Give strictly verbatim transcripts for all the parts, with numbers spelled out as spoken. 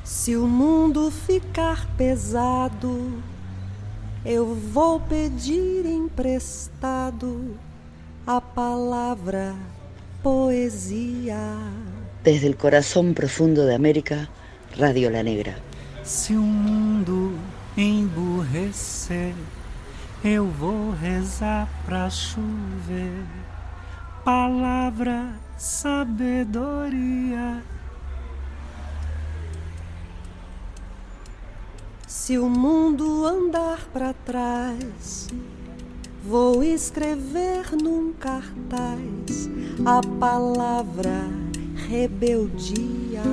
Se o mundo ficar pesado, eu vou pedir emprestado a palavra poesia. Desde el corazón profundo de América, Radio La Negra. Se o mundo emburrecer, eu vou rezar pra chover. Palavra, sabedoria. Se o mundo andar pra trás, vou escrever num cartaz a palavra rebeldia.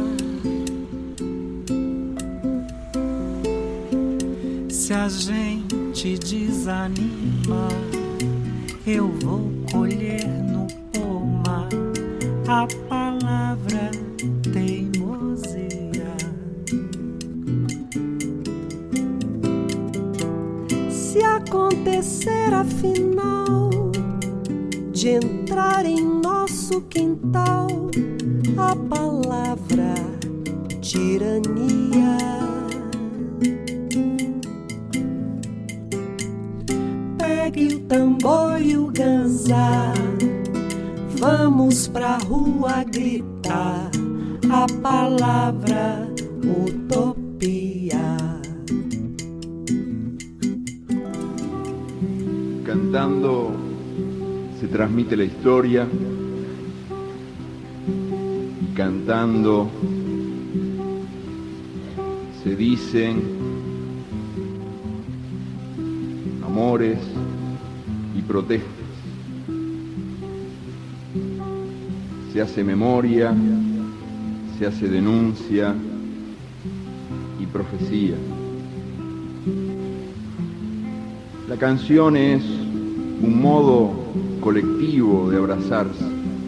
Se a gente desanima, eu vou colher no pomar a palavra teimosia. Se acontecer afinal de entrar em nosso quintal a palavra tirania, pegue o tambor e o ganzá, vamos pra rua gritar a palavra utopia. Cantando se transmite la historia, y cantando se dicen amores y protestas. Se hace memoria, se hace denuncia y profecía. La canción es un modo colectivo de abrazarse,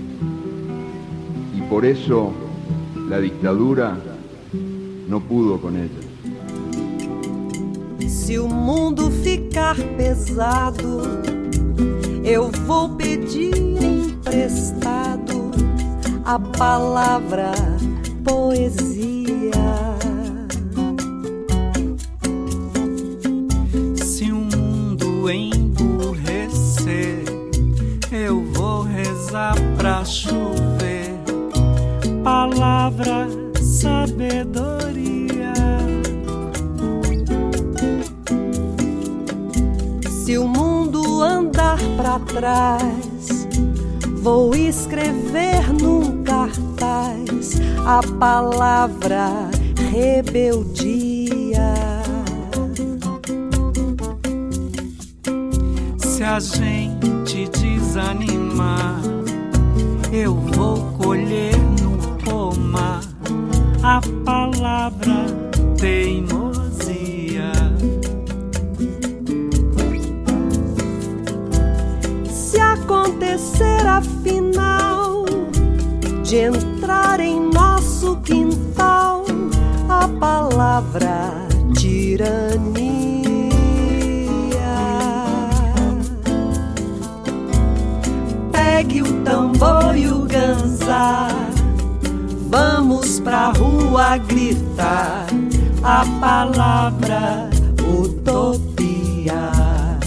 y por eso la dictadura no pudo con ella. Se o mundo ficar pesado, eu vou pedir emprestado a palavra poesia. Se o mundo emburrecer, eu vou rezar pra chover palavra sabedoria. Se o mundo andar pra trás, vou escrever num cartaz a palavra rebeldia. Se a gente desanimar, eu vou colher no pomar a palavra teimosia. Se acontecer afinal de entrar em nosso quintal a palavra tirania, pegue o tambor e o ganzá, vamos pra rua gritar a palavra utopia.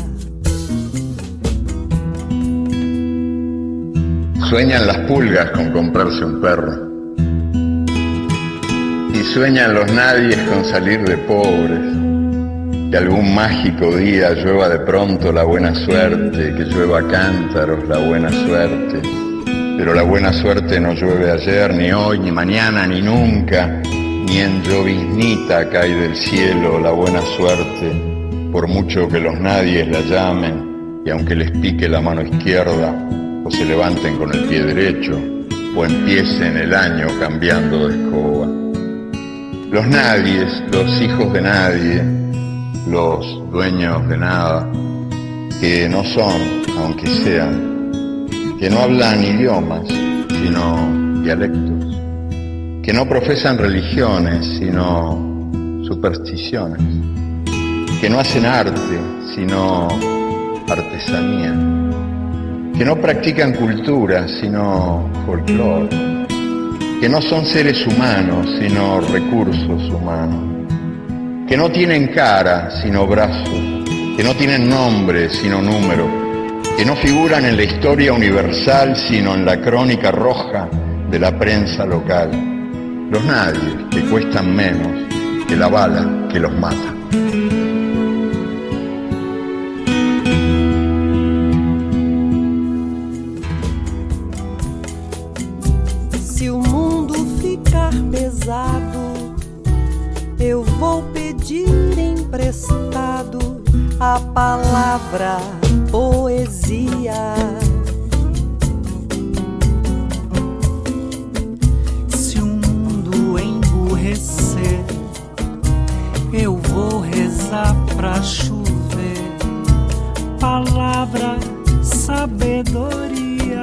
Sueñan las pulgas con comprarse un perro, y sueñan los nadies con salir de pobres. Que algún mágico día llueva de pronto la buena suerte, que llueva cántaros la buena suerte. Pero la buena suerte no llueve ayer, ni hoy, ni mañana, ni nunca, ni en lloviznita cae del cielo la buena suerte, por mucho que los nadies la llamen, y aunque les pique la mano izquierda, o se levanten con el pie derecho, o empiecen el año cambiando de escoba. Los nadies, los hijos de nadie, los dueños de nada, que no son, aunque sean, que no hablan idiomas, sino dialectos, que no profesan religiones, sino supersticiones, que no hacen arte, sino artesanía, que no practican cultura, sino folclore, que no son seres humanos, sino recursos humanos, que no tienen cara, sino brazos, que no tienen nombre, sino número, que no figuran en la historia universal, sino en la crónica roja de la prensa local. Los nadies, que cuestan menos que la bala que los mata. Se o mundo ficar pesado, eu vou pedir emprestado a palavra poesia. Se o mundo emburrecer, eu vou rezar pra chover palavra, sabedoria.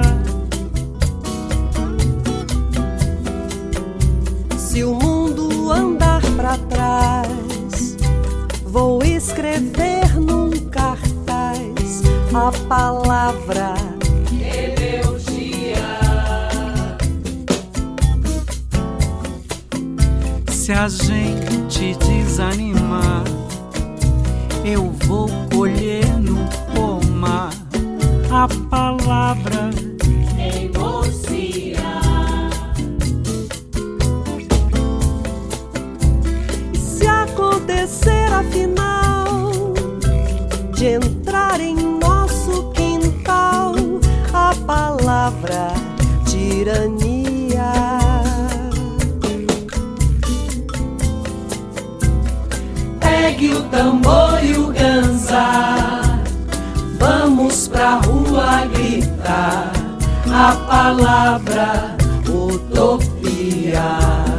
Se o mundo andar pra trás, vou escrever num cartaz a palavra rebeldia. Se a gente desanimar, eu vou colher no pomar a palavra teimosia. Se acontecer afinal de entrar em nosso quintal a palavra tirania, pegue o tambor e o ganzá, vamos pra rua gritar a palavra utopia.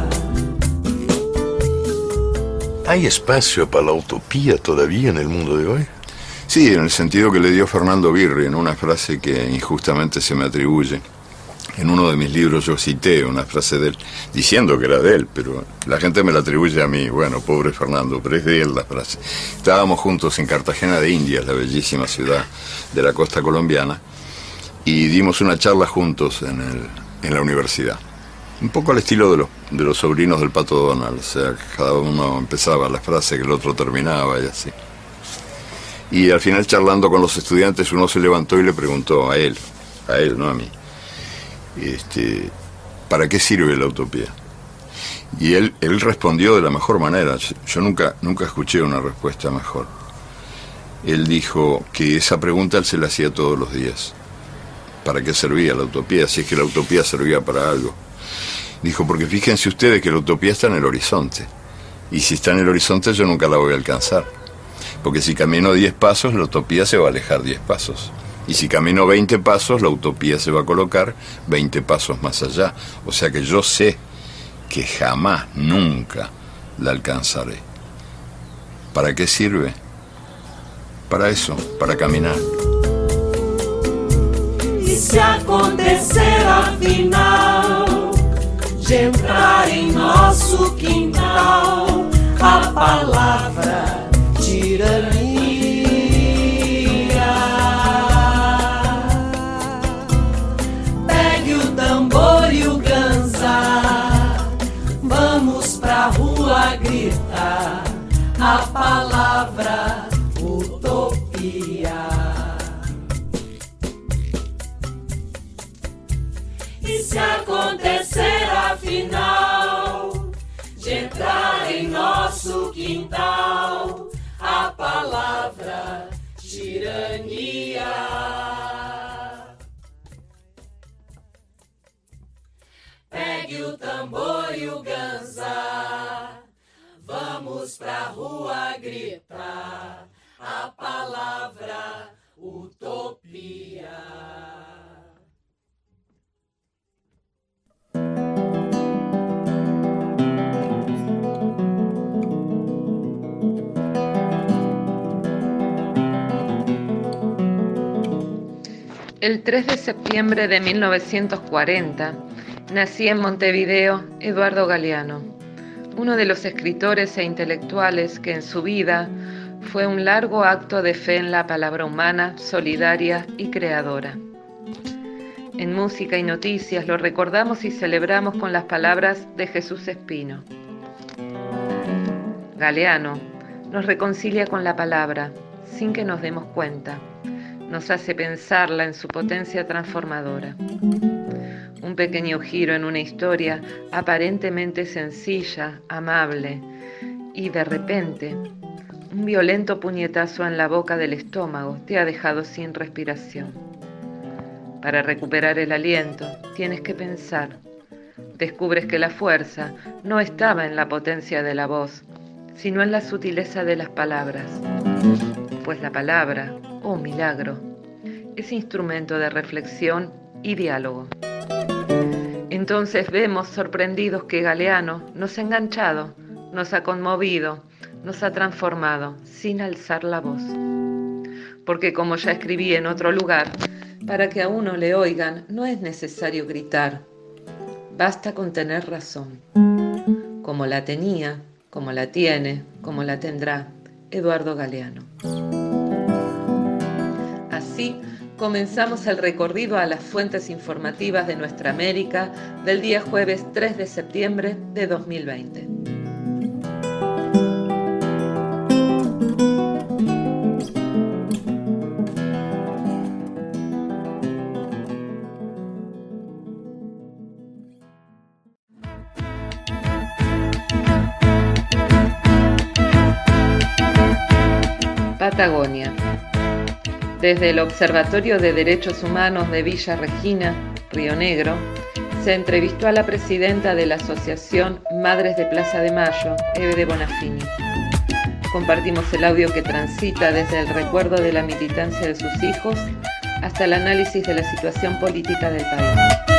¿Hay espacio para la utopía todavía en el mundo de hoy? Sí, en el sentido que le dio Fernando Birri en una frase que injustamente se me atribuye. En uno de mis libros yo cité una frase de él, diciendo que era de él, pero la gente me la atribuye a mí. Bueno, pobre Fernando, pero es de él la frase. Estábamos juntos en Cartagena de Indias, la bellísima ciudad de la costa colombiana, y dimos una charla juntos en, el, en la universidad. Un poco al estilo de los, de los sobrinos del Pato Donald, o sea, cada uno empezaba la frase que el otro terminaba y así. Y al final, charlando con los estudiantes, uno se levantó y le preguntó a él, a él, no a mí, este, ¿para qué sirve la utopía? Y él, él respondió de la mejor manera. Yo nunca, nunca escuché una respuesta mejor. Él dijo que esa pregunta él se la hacía todos los días. ¿Para qué servía la utopía? Si es que la utopía servía para algo. Dijo, porque fíjense ustedes que la utopía está en el horizonte. Y si está en el horizonte yo nunca la voy a alcanzar. Porque si camino diez pasos, la utopía se va a alejar diez pasos. Y si camino veinte pasos, la utopía se va a colocar veinte pasos más allá. O sea que yo sé que jamás, nunca la alcanzaré. ¿Para qué sirve? Para eso, para caminar. E se acontecer afinal de entrar em nosso quintal a palavra tirania, pegue o tambor e o ganzá, vamos pra rua gritar a palavra utopia. E se acontecer afinal de entrar em nosso quintal a palavra tirania, pegue o tambor e o ganzá, vamos pra rua gritar a palavra utopia. El tres de septiembre de mil novecientos cuarenta nacía en Montevideo Eduardo Galeano, uno de los escritores e intelectuales que en su vida fue un largo acto de fe en la palabra humana, solidaria y creadora. En música y noticias lo recordamos y celebramos con las palabras de Jesús Espino. Galeano nos reconcilia con la palabra, sin que nos demos cuenta. Nos hace pensarla en su potencia transformadora. Un pequeño giro en una historia aparentemente sencilla, amable, y de repente, un violento puñetazo en la boca del estómago te ha dejado sin respiración. Para recuperar el aliento, tienes que pensar. Descubres que la fuerza no estaba en la potencia de la voz, sino en la sutileza de las palabras. Pues la palabra, oh milagro, es instrumento de reflexión y diálogo. Entonces vemos sorprendidos que Galeano nos ha enganchado, nos ha conmovido, nos ha transformado sin alzar la voz. Porque como ya escribí en otro lugar, para que a uno le oigan no es necesario gritar, basta con tener razón, como la tenía, como la tiene, como la tendrá Eduardo Galeano. Así comenzamos el recorrido a las fuentes informativas de nuestra América del día jueves tres de septiembre de dos mil veinte. Patagonia. Desde el Observatorio de Derechos Humanos de Villa Regina, Río Negro, se entrevistó a la presidenta de la Asociación Madres de Plaza de Mayo, Eve de Bonafini. Compartimos el audio que transita desde el recuerdo de la militancia de sus hijos hasta el análisis de la situación política del país.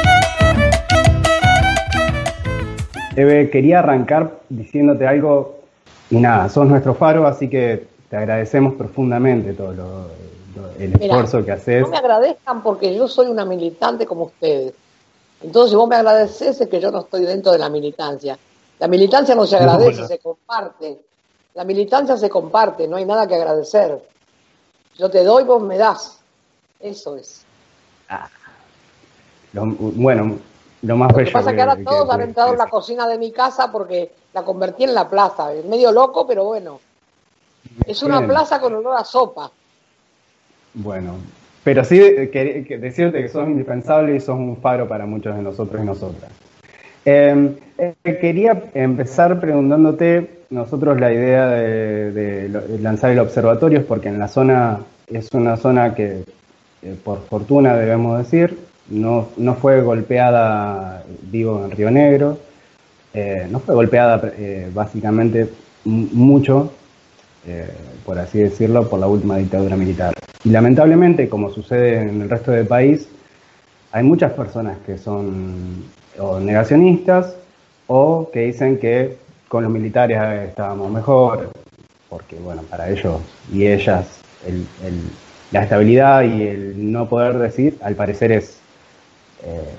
Eve, quería arrancar diciéndote algo, y nada, sos nuestro faro, así que te agradecemos profundamente todo lo, lo, el Mirá, esfuerzo que haces. No me agradezcan porque yo soy una militante como ustedes. Entonces, si vos me agradeces es que yo no estoy dentro de la militancia. La militancia no se agradece, no, bueno. se comparte. La militancia se comparte, no hay nada que agradecer. Yo te doy, vos me das. Eso es. Ah, lo, bueno, lo más lo bello. Lo que pasa es que ahora todos han entrado en la cocina de mi casa porque la convertí en la plaza. Es medio loco, pero bueno. Es una Bien. plaza con olor a sopa. Bueno, pero sí que, que decirte que sos indispensable y sos un faro para muchos de nosotros y nosotras. Eh, eh, quería empezar preguntándote, nosotros la idea de, de lanzar el observatorio es porque en la zona, es una zona que, eh, por fortuna debemos decir, no, no fue golpeada, digo, en Río Negro, eh, no fue golpeada eh, básicamente mucho, Eh, por así decirlo, por la última dictadura militar. Y lamentablemente, como sucede en el resto del país, hay muchas personas que son o negacionistas o que dicen que con los militares estábamos mejor, porque bueno, para ellos y ellas el, el, la estabilidad y el no poder decir, al parecer es eh,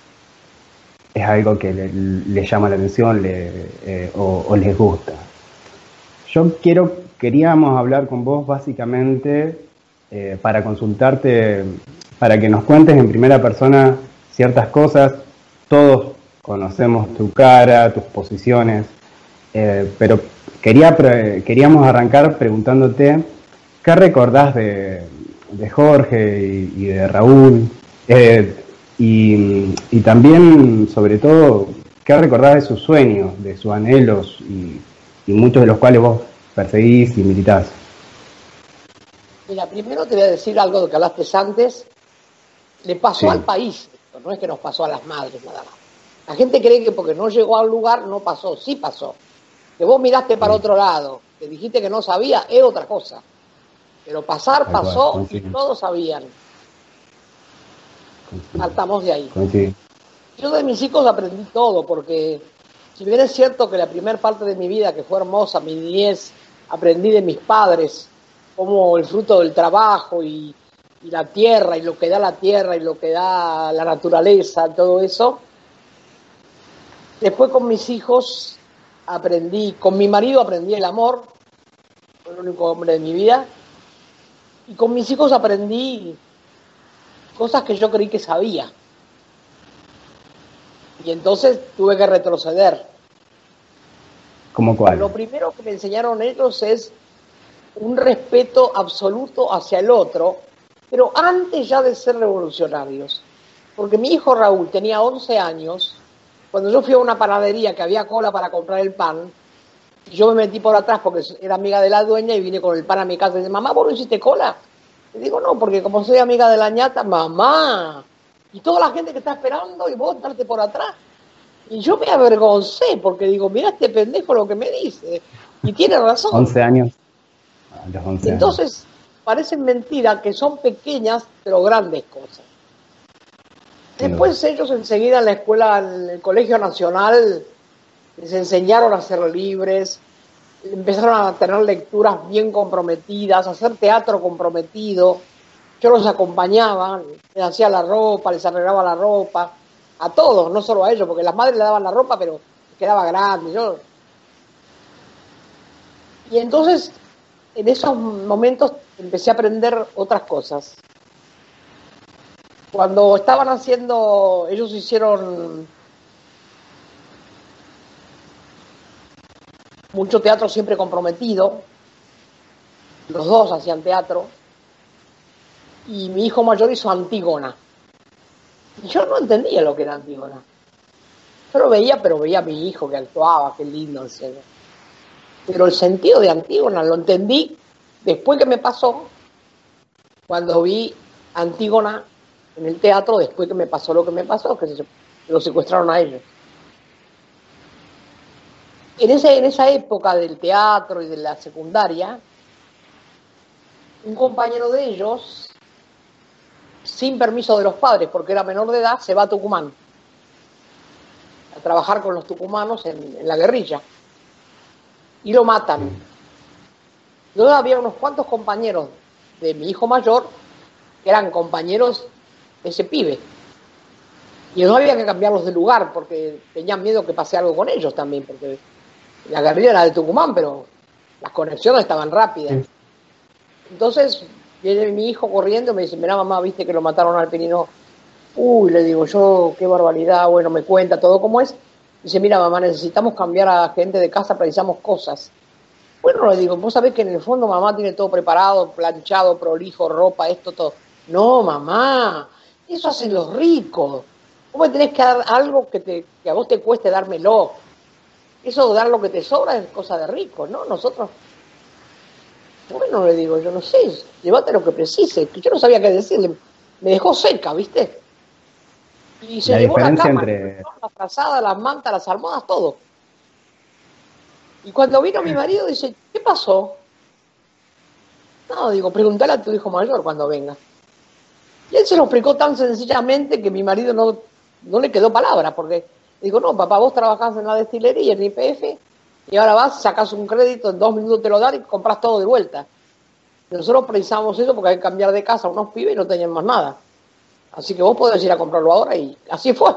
es algo que le, le llama la atención le, eh, o, o les gusta. Yo quiero Queríamos hablar con vos básicamente eh, para consultarte, para que nos cuentes en primera persona ciertas cosas. Todos conocemos tu cara, tus posiciones, eh, pero quería, queríamos arrancar preguntándote qué recordás de, de Jorge y, y de Raúl, eh, y, y también, sobre todo, qué recordás de sus sueños, de sus anhelos, y, y muchos de los cuales vos perseguís y militás. Mira, primero te voy a decir algo de que hablaste antes. Le pasó sí. al país, no es que nos pasó a las madres nada más. La gente cree que porque no llegó al lugar no pasó, sí pasó. Que vos miraste para sí. otro lado, que dijiste que no sabía, es otra cosa. Pero pasar pasó y todos sabían. Saltamos de ahí. Coincido. Yo de mis hijos aprendí todo, porque si bien es cierto que la primera parte de mi vida, que fue hermosa, mi niñez, aprendí de mis padres, como el fruto del trabajo y, y la tierra, y lo que da la tierra, y lo que da la naturaleza, todo eso. Después con mis hijos aprendí, con mi marido aprendí el amor, fue el único hombre de mi vida, y con mis hijos aprendí cosas que yo creí que sabía. Y entonces tuve que retroceder. ¿Cómo cuál? Lo primero que me enseñaron ellos es un respeto absoluto hacia el otro, pero antes ya de ser revolucionarios. Porque mi hijo Raúl tenía once años, cuando yo fui a una panadería que había cola para comprar el pan, yo me metí por atrás porque era amiga de la dueña y vine con el pan a mi casa y dice, mamá, ¿vos no hiciste cola? Le digo, no, porque como soy amiga de la ñata, mamá, y toda la gente que está esperando y vos entrarte por atrás. Y yo me avergoncé porque digo, mira este pendejo lo que me dice. Y tiene razón. once años. A los once Entonces, años. parecen mentiras que son pequeñas pero grandes cosas. Después ellos enseguida en la escuela, en el Colegio Nacional, les enseñaron a ser libres, empezaron a tener lecturas bien comprometidas, a hacer teatro comprometido. Yo los acompañaba, les hacía la ropa, les arreglaba la ropa, a todos, no solo a ellos, porque las madres le daban la ropa, pero quedaba grande. Yo... Y entonces, en esos momentos, empecé a aprender otras cosas. Cuando estaban haciendo, ellos hicieron mucho teatro siempre comprometido, los dos hacían teatro, y mi hijo mayor hizo Antígona. Y yo no entendía lo que era Antígona. Yo lo veía, pero veía a mi hijo que actuaba, qué lindo el cielo. Pero el sentido de Antígona lo entendí después que me pasó, cuando vi Antígona en el teatro, después que me pasó lo que me pasó, que se, lo secuestraron a ellos. En, ese, en esa época del teatro y de la secundaria, un compañero de ellos, sin permiso de los padres, porque era menor de edad, se va a Tucumán a trabajar con los tucumanos en, en la guerrilla. Y lo matan. Luego había unos cuantos compañeros de mi hijo mayor que eran compañeros de ese pibe. Y no había que cambiarlos de lugar porque tenían miedo que pase algo con ellos también, porque la guerrilla era de Tucumán, pero las conexiones estaban rápidas. Entonces viene mi hijo corriendo y me dice, mirá mamá, viste que lo mataron al Pirino. Uy, le digo yo, qué barbaridad, bueno, me cuenta todo cómo es. Dice, mira mamá, necesitamos cambiar a gente de casa, precisamos cosas. Bueno, le digo, vos sabés que en el fondo mamá tiene todo preparado, planchado, prolijo, ropa, esto, todo. No, mamá, eso hacen los ricos. Vos me tenés que dar algo que, te, que a vos te cueste dármelo. Eso de dar lo que te sobra es cosa de ricos, ¿no? Nosotros... Bueno, le digo, yo no sé, llévate lo que precises. Yo no sabía qué decirle. Me dejó seca, ¿viste? Y se la llevó la cama, entre... la frazada, las mantas, las almohadas, todo. Y cuando vino mi marido, dice, ¿qué pasó? No, digo, pregúntale a tu hijo mayor cuando venga. Y él se lo explicó tan sencillamente que mi marido no, no le quedó palabra, porque digo, no, papá, vos trabajás en la destilería, en I P F, y ahora vas, sacas un crédito, en dos minutos te lo dan y compras todo de vuelta. Nosotros precisamos eso porque hay que cambiar de casa a unos pibes y no tenían más nada. Así que vos podés ir a comprarlo ahora y así fue.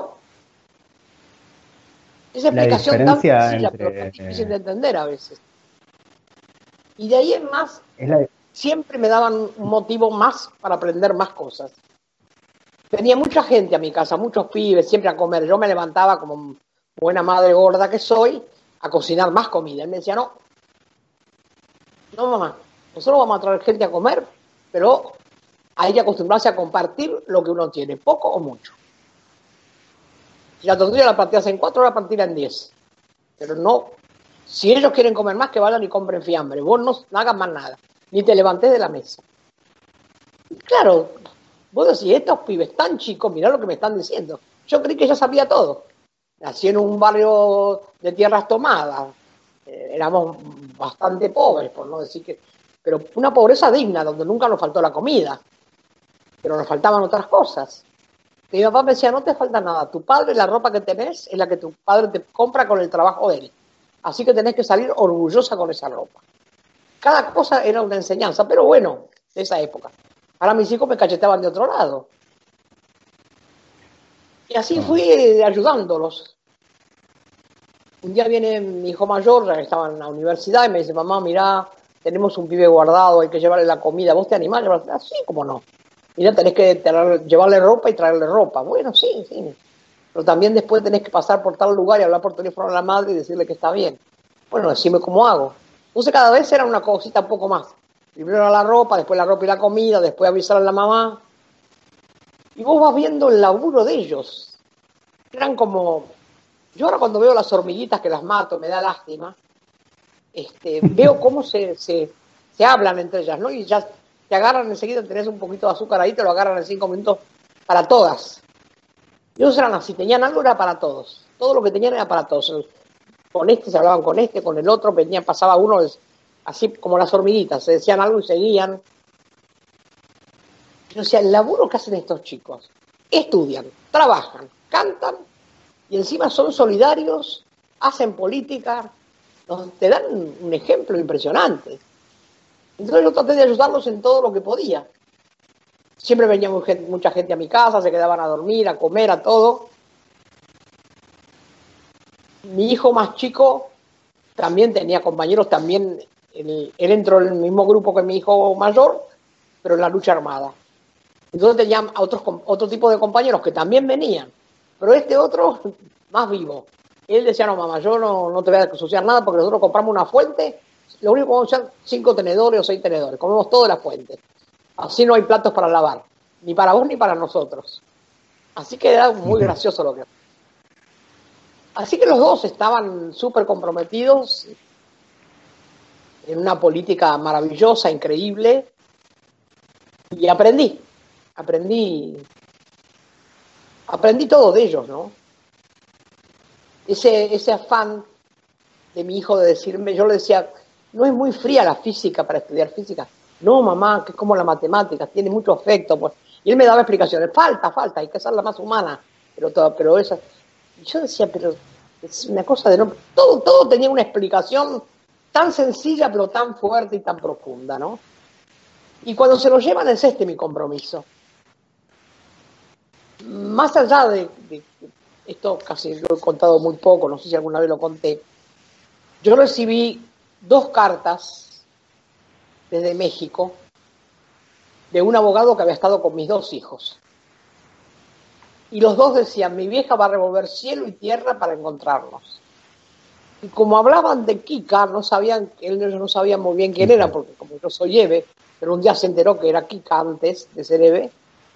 Esa explicación tan sencilla, entre... pero tan difícil de entender a veces. Y de ahí en más, la... siempre me daban un motivo más para aprender más cosas. Venía mucha gente a mi casa, muchos pibes, siempre a comer. Yo me levantaba como buena madre gorda que soy, a cocinar más comida. Él me decía, no, no mamá, nosotros vamos a traer gente a comer, pero hay que acostumbrarse a compartir lo que uno tiene, poco o mucho. Si la tortilla la partías en cuatro, la partirla en diez. Pero no, si ellos quieren comer más, que vayan y compren fiambre. Vos no, no hagas más nada, ni te levantes de la mesa. Y claro, vos decís, estos pibes tan chicos, mirá lo que me están diciendo. Yo creí que ya sabía todo. Nací en un barrio de tierras tomadas. Eh, éramos bastante pobres, por no decir que... Pero una pobreza digna, donde nunca nos faltó la comida. Pero nos faltaban otras cosas. Mi papá me decía, no te falta nada. Tu padre, la ropa que tenés, es la que tu padre te compra con el trabajo de él. Así que tenés que salir orgullosa con esa ropa. Cada cosa era una enseñanza, pero bueno, de esa época. Ahora mis hijos me cachetaban de otro lado. Y así fui ayudándolos. Un día viene mi hijo mayor, ya estaba en la universidad, y me dice, mamá, mirá, tenemos un pibe guardado, hay que llevarle la comida. ¿Vos te animás a llevarle? Ah, sí, cómo no. Mirá, tenés que tener, llevarle ropa y traerle ropa. Bueno, sí, sí. pero también después tenés que pasar por tal lugar y hablar por teléfono a la madre y decirle que está bien. Bueno, decime cómo hago. Entonces cada vez era una cosita un poco más. Primero era la ropa, después la ropa y la comida, después avisar a la mamá. Y vos vas viendo el laburo de ellos. Eran como... Yo ahora cuando veo las hormiguitas que las mato, me da lástima, este, veo cómo se, se, se hablan entre ellas, ¿no? Y ya te agarran enseguida, tenés un poquito de azúcar ahí, te lo agarran en cinco minutos para todas. Ellos eran así, tenían algo, era para todos. Todo lo que tenían era para todos. Con este se hablaban con este, con el otro, venían, pasaba uno, así como las hormiguitas, se decían algo y seguían. O sea, el laburo que hacen estos chicos, estudian, trabajan, cantan, y encima son solidarios, hacen política, nos, te dan un ejemplo impresionante. Entonces yo traté de ayudarlos en todo lo que podía. Siempre venía mucha gente a mi casa, se quedaban a dormir, a comer, a todo. Mi hijo más chico también tenía compañeros, también él, él entró en el mismo grupo que mi hijo mayor, pero en la lucha armada. Entonces tenían otros, otro tipo de compañeros que también venían. Pero este otro, más vivo. Él decía, no, mamá, yo no, no te voy a ensuciar nada porque nosotros compramos una fuente, lo único que vamos a usar cinco tenedores o seis tenedores, comemos todo de la fuente. Así no hay platos para lavar, ni para vos ni para nosotros. Así que era muy gracioso lo que... Así que los dos estaban súper comprometidos en una política maravillosa, increíble, y aprendí, aprendí... Aprendí todo de ellos, ¿no? Ese, ese afán de mi hijo de decirme, yo le decía, no es muy fría la física para estudiar física. No, mamá, que es como la matemática, tiene mucho afecto. Pues. Y él me daba explicaciones, falta, falta, hay que hacerla más humana. Pero, todo, pero esa... Y yo decía, pero es una cosa de no... Todo, todo tenía una explicación tan sencilla, pero tan fuerte y tan profunda, ¿no? Y cuando se lo llevan es este mi compromiso. Más allá de, de, de esto, casi lo he contado muy poco, no sé si alguna vez lo conté, yo recibí dos cartas desde México de un abogado que había estado con mis dos hijos. Y los dos decían, mi vieja va a revolver cielo y tierra para encontrarnos. Y como hablaban de Kika, no sabían, ellos no sabían muy bien quién era, porque como yo soy Eve, pero un día se enteró que era Kika antes de ser Eve,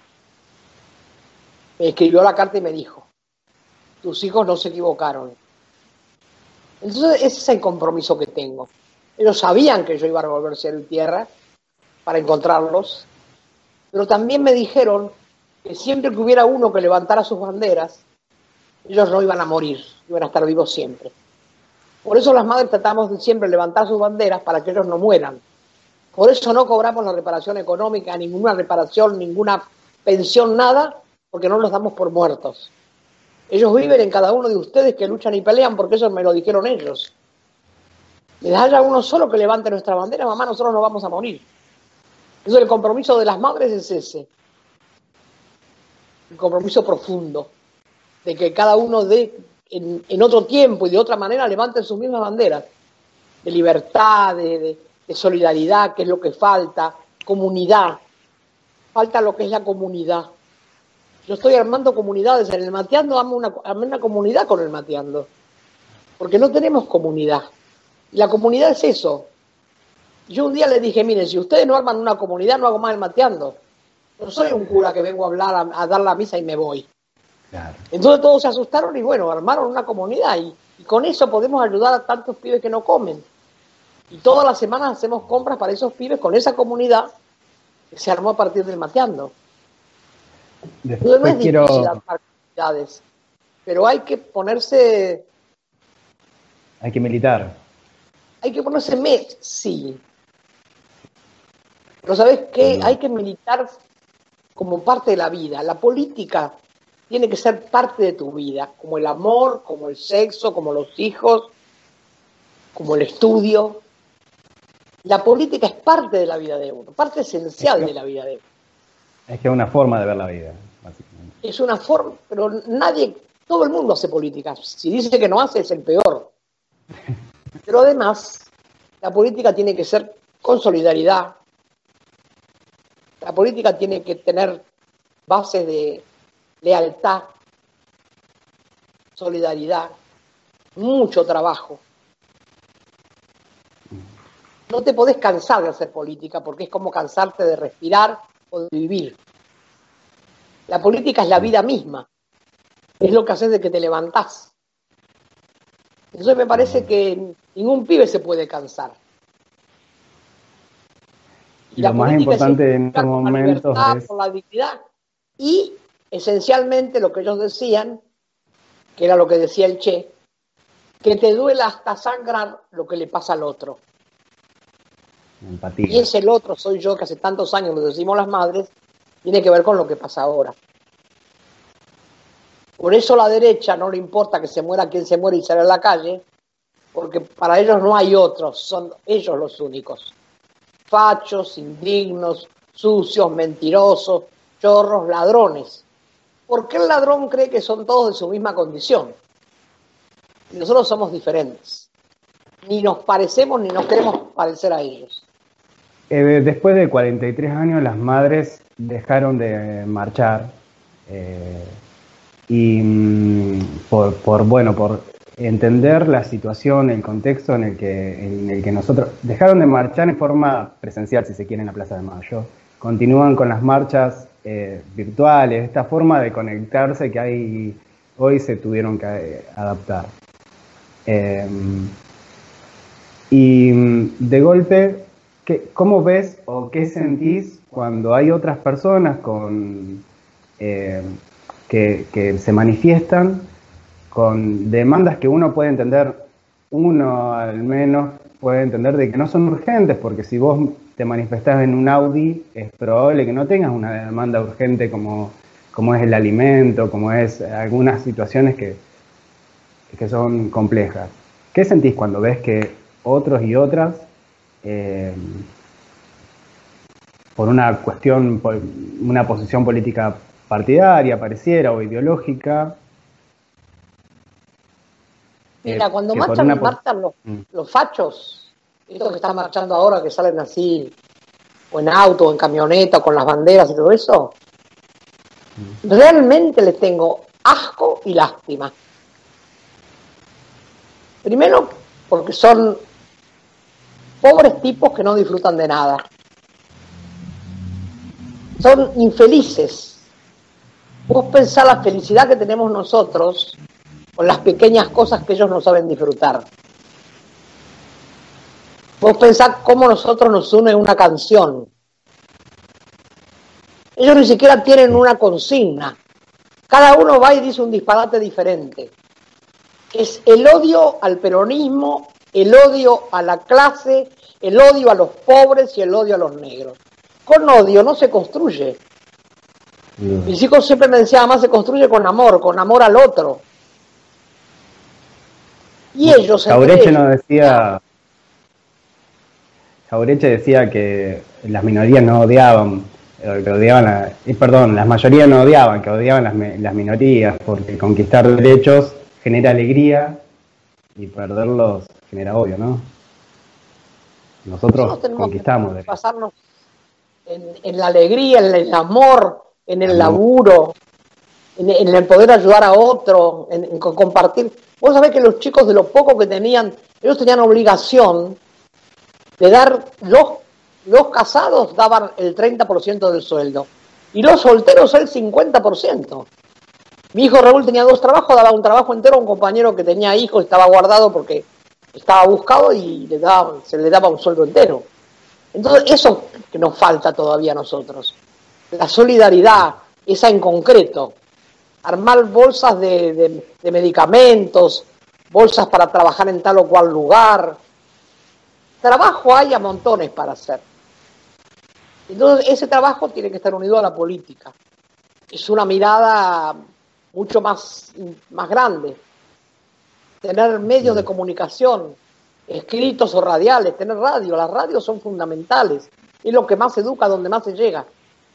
me escribió la carta y me dijo, tus hijos no se equivocaron. Entonces ese es el compromiso que tengo. Ellos sabían que yo iba a revolver cielo y tierra para encontrarlos, pero también me dijeron que siempre que hubiera uno que levantara sus banderas, ellos no iban a morir, iban a estar vivos siempre. Por eso las madres tratamos de siempre levantar sus banderas para que ellos no mueran. Por eso no cobramos la reparación económica, ninguna reparación, ninguna pensión, nada, porque no los damos por muertos. Ellos viven en cada uno de ustedes que luchan y pelean, porque eso me lo dijeron ellos. Les haya uno solo que levante nuestra bandera, mamá, nosotros no vamos a morir. Entonces el compromiso de las madres es ese. El compromiso profundo, de que cada uno de, en, en otro tiempo y de otra manera levanten sus mismas banderas, de libertad, de, de, de solidaridad, que es lo que falta, comunidad. Falta lo que es la comunidad. Yo estoy armando comunidades. En el Mateando amo una, amo una comunidad con el Mateando. Porque no tenemos comunidad. Y la comunidad es eso. Yo un día les dije, miren, si ustedes no arman una comunidad, no hago más el Mateando. No soy un cura que vengo a hablar, a, a dar la misa y me voy. Claro. Entonces todos se asustaron y bueno, armaron una comunidad. Y, y con eso podemos ayudar a tantos pibes que no comen. Y todas las semanas hacemos compras para esos pibes con esa comunidad que se armó a partir del Mateando. Después no es quiero... difícil armar comunidades, pero hay que ponerse... Hay que militar. Hay que ponerse... Me... Sí. Pero ¿sabes qué? Hay que militar como parte de la vida. La política tiene que ser parte de tu vida, como el amor, como el sexo, como los hijos, como el estudio. La política es parte de la vida de uno, parte esencial es que, de la vida de uno. Es que es una forma de ver la vida, básicamente. Es una forma, pero nadie, todo el mundo hace política. Si dice que no hace, es el peor. Pero además, la política tiene que ser con solidaridad. La política tiene que tener bases de lealtad. solidaridad, mucho trabajo. No te podés cansar de hacer política porque es como cansarte de respirar o de vivir. La política es la vida misma, es lo que haces de que te levantás. Entonces me parece que ningún pibe se puede cansar. Y lo más importante en estos momentos es... por la dignidad y esencialmente lo que ellos decían, que era lo que decía el Che, que te duela hasta sangrar lo que le pasa al otro. Empatía. Y ese el otro soy yo, que hace tantos años lo decimos las madres, tiene que ver con lo que pasa ahora. Por eso a la derecha no le importa que se muera quien se muere y sale a la calle, porque para ellos no hay otros, son ellos los únicos. Fachos, indignos, sucios, mentirosos, chorros, ladrones. ¿Por qué el ladrón cree que son todos de su misma condición? Y nosotros somos diferentes. Ni nos parecemos ni nos queremos parecer a ellos. Eh, después de cuarenta y tres años, las madres dejaron de marchar eh, y mm, por, por, bueno, por entender la situación, el contexto en el que, en el que nosotros dejaron de marchar en forma presencial, si se quiere, en la Plaza de Mayo. Continúan con las marchas eh, virtuales, esta forma de conectarse que hay hoy se tuvieron que eh, adaptar. Eh, y de golpe, ¿qué, ¿cómo ves o qué sentís cuando hay otras personas con, eh, que, que se manifiestan con demandas que uno puede entender, uno al menos puede entender de que no son urgentes, porque si vos te manifestás en un Audi, es probable que no tengas una demanda urgente como, como es el alimento, como es algunas situaciones que, que son complejas. ¿Qué sentís cuando ves que otros y otras, eh, por una cuestión, por una posición política partidaria, pareciera, o ideológica... Mira, cuando marchan, una... marchan los, mm. los fachos, estos que están marchando ahora, que salen así, o en auto, o en camioneta, con las banderas y todo eso, mm. realmente les tengo asco y lástima. Primero, porque son pobres tipos que no disfrutan de nada. Son infelices. Vos pensás la felicidad que tenemos nosotros con las pequeñas cosas que ellos no saben disfrutar. Vos pensás cómo nosotros nos une una canción. Ellos ni siquiera tienen una consigna. Cada uno va y dice un disparate diferente. Es el odio al peronismo, el odio a la clase, el odio a los pobres y el odio a los negros. Con odio no se construye. No. Mis hijos siempre me decían, además se construye con amor, con amor al otro. Y ellos... Jauretche nos decía... Jauretche decía que las minorías no odiaban, que odiaban la, eh, perdón, las mayorías no odiaban, que odiaban las, las minorías, porque conquistar derechos genera alegría y perderlos genera odio, ¿no? Nosotros, Nosotros conquistamos derechos. Pasarnos en, en la alegría, en el amor, en el amor. laburo, en, en el poder ayudar a otro, en, en compartir. Vos sabés que los chicos, de lo poco que tenían, ellos tenían obligación de dar, los, los casados daban el treinta por ciento del sueldo y los solteros el cincuenta por ciento. Mi hijo Raúl tenía dos trabajos, daba un trabajo entero a un compañero que tenía hijos, estaba guardado porque estaba buscado y le daba, se le daba un sueldo entero. Entonces eso que nos falta todavía a nosotros, la solidaridad, esa en concreto. Armar bolsas de, de, de medicamentos, bolsas para trabajar en tal o cual lugar. Trabajo hay a montones para hacer. Entonces ese trabajo tiene que estar unido a la política. Es una mirada mucho más, más grande. Tener medios de comunicación, escritos o radiales, tener radio. Las radios son fundamentales. Es lo que más educa, donde más se llega.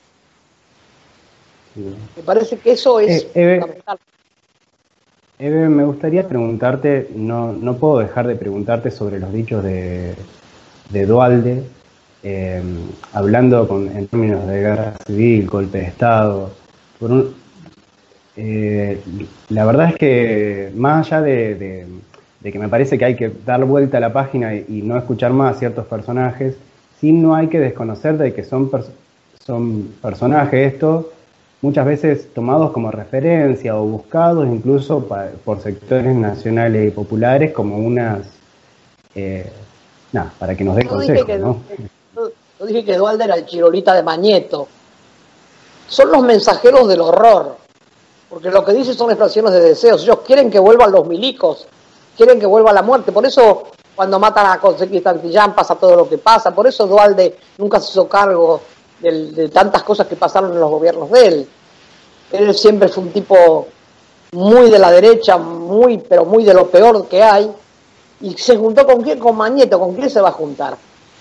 Me parece que eso es eh, Eve, fundamental. Eve, me gustaría preguntarte, no, no puedo dejar de preguntarte sobre los dichos de, de Duhalde, eh, hablando con, en términos de guerra civil, golpe de Estado. Por un, eh, la verdad es que más allá de, de, de que me parece que hay que dar vuelta a la página y, y no escuchar más a ciertos personajes, sí no hay que desconocer de que son, pers son personajes estos, muchas veces tomados como referencia o buscados incluso pa por sectores nacionales y populares como unas, eh, nada, para que nos den consejos, que, ¿no? Yo, yo dije que Dualde era el Chirolita de Mañeto. Son los mensajeros del horror, porque lo que dicen son expresiones de deseos. Ellos quieren que vuelvan los milicos, quieren que vuelva la muerte. Por eso cuando matan a Consequi Santillán pasa todo lo que pasa. Por eso Dualde nunca se hizo cargo de, de tantas cosas que pasaron en los gobiernos de él. Él siempre fue un tipo muy de la derecha, muy pero muy de lo peor que hay. ¿Y se juntó con quién? Con Mañeto. ¿Con quién se va a juntar?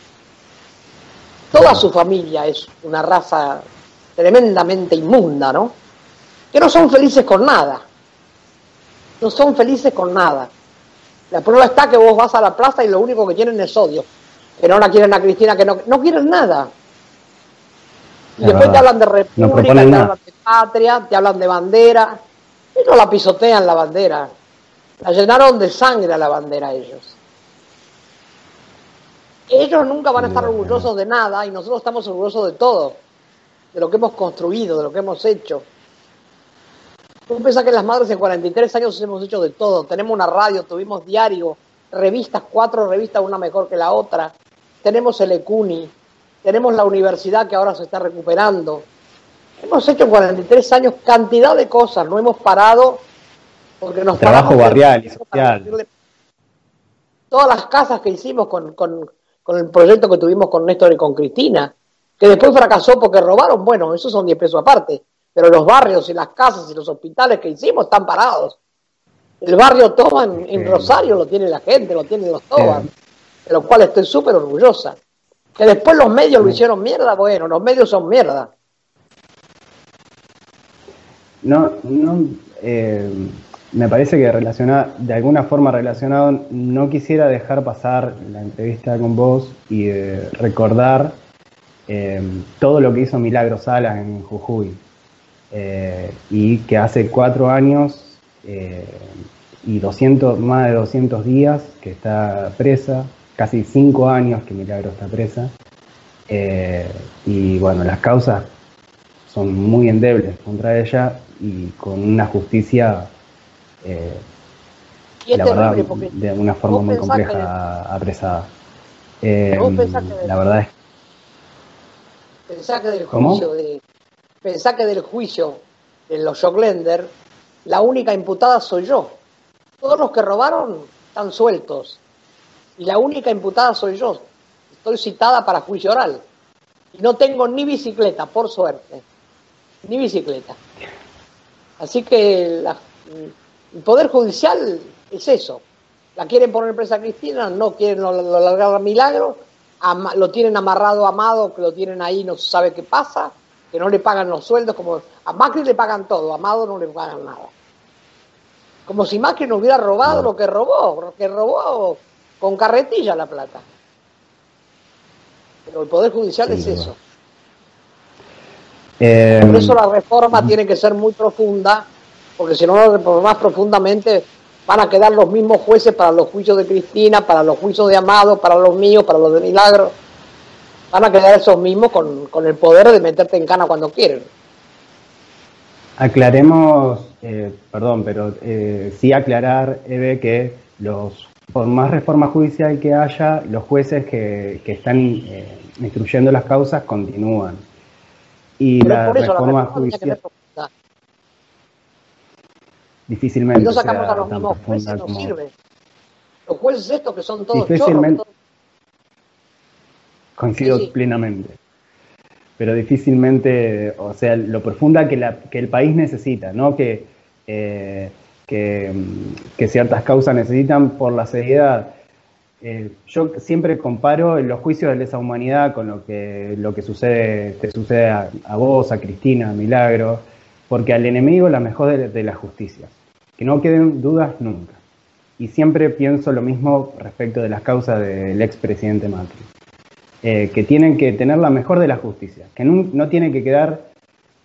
Toda su familia es una raza tremendamente inmunda, ¿no? Que no son felices con nada. No son felices con nada. La prueba está que vos vas a la plaza y lo único que tienen es odio. Que no la quieren a Cristina, que no, no quieren nada. Y es después verdad. te hablan de república, No te hablan nada. de patria, te hablan de bandera. Ellos la pisotean la bandera. La llenaron de sangre a la bandera ellos. Ellos nunca van a estar orgullosos de nada y nosotros estamos orgullosos de todo. De lo que hemos construido, de lo que hemos hecho. Tú piensas que las madres en cuarenta y tres años hemos hecho de todo. Tenemos una radio, tuvimos diario, revistas, cuatro revistas, una mejor que la otra. Tenemos el ECUNI, tenemos la universidad que ahora se está recuperando. Hemos hecho en cuarenta y tres años cantidad de cosas, no hemos parado porque nos Trabajo paramos barrial y para social. decirle todas las casas que hicimos con, con, con el proyecto que tuvimos con Néstor y con Cristina, que después fracasó porque robaron, bueno, esos son diez pesos aparte, pero los barrios y las casas y los hospitales que hicimos están parados. El barrio Toba en, en Rosario lo tiene la gente, lo tienen los Tobas, de lo cual estoy súper orgullosa. Que después los medios lo hicieron mierda, bueno, los medios son mierda. No, no, eh, me parece que relacionado, de alguna forma relacionado, no quisiera dejar pasar la entrevista con vos y eh, recordar eh, todo lo que hizo Milagro Salas en Jujuy. Eh, y que hace cuatro años eh, y doscientos, más de doscientos días que está presa, casi cinco años que Milagro está presa, eh, y bueno, las causas son muy endebles contra ella y con una justicia eh, Y la es verdad, terrible porque de una forma vos muy pensás compleja apresada. Eh, vos pensás que- la verdad es Pensá que del ¿Cómo? juicio de pensá que del juicio de los Joclender, la única imputada soy yo. Todos los que robaron están sueltos. Y la única imputada soy yo. Estoy citada para juicio oral. Y no tengo ni bicicleta, por suerte. Ni bicicleta. Así que la- el Poder Judicial es eso. La quieren poner presa a Cristina, no quieren lo, lo largar a Milagro, ama- lo tienen amarrado a Amado, que lo tienen ahí, no se sabe qué pasa, que no le pagan los sueldos, como a Macri le pagan todo, a Amado no le pagan nada. Como si Macri no hubiera robado lo que robó, lo que robó con carretilla la plata. Pero el Poder Judicial es eso. eh, Por eso la reforma tiene que ser muy profunda, porque si no la reformas profundamente van a quedar los mismos jueces para los juicios de Cristina, para los juicios de Amado, para los míos, para los de Milagro. Van a quedar esos mismos con, con el poder de meterte en cana cuando quieren. aclaremos, eh, perdón, pero eh, sí aclarar, Eve, que los por más reforma judicial que haya, los jueces que, que están eh, instruyendo las causas continúan. Y Pero la por eso la reforma reforma tiene que judicial ser profunda. difícilmente Si no sacamos sea a los tan mismos jueces, profunda no como... sirve. Los jueces estos que son todos chorros, Difícilmente, todos- coincido Sí, sí. plenamente, pero difícilmente, o sea, lo profunda que, la, que el país necesita, ¿no? Que, eh, que, mm, que ciertas causas necesitan por la seriedad. Eh, yo siempre comparo los juicios de lesa humanidad con lo que, lo que sucede, te sucede a, a vos, a Cristina, a Milagro, porque al enemigo la mejor de, de las justicias. Que no queden dudas nunca. Y siempre pienso lo mismo respecto de las causas del expresidente Macri. Eh, que tienen que tener la mejor de la justicia, que no, no tiene que quedar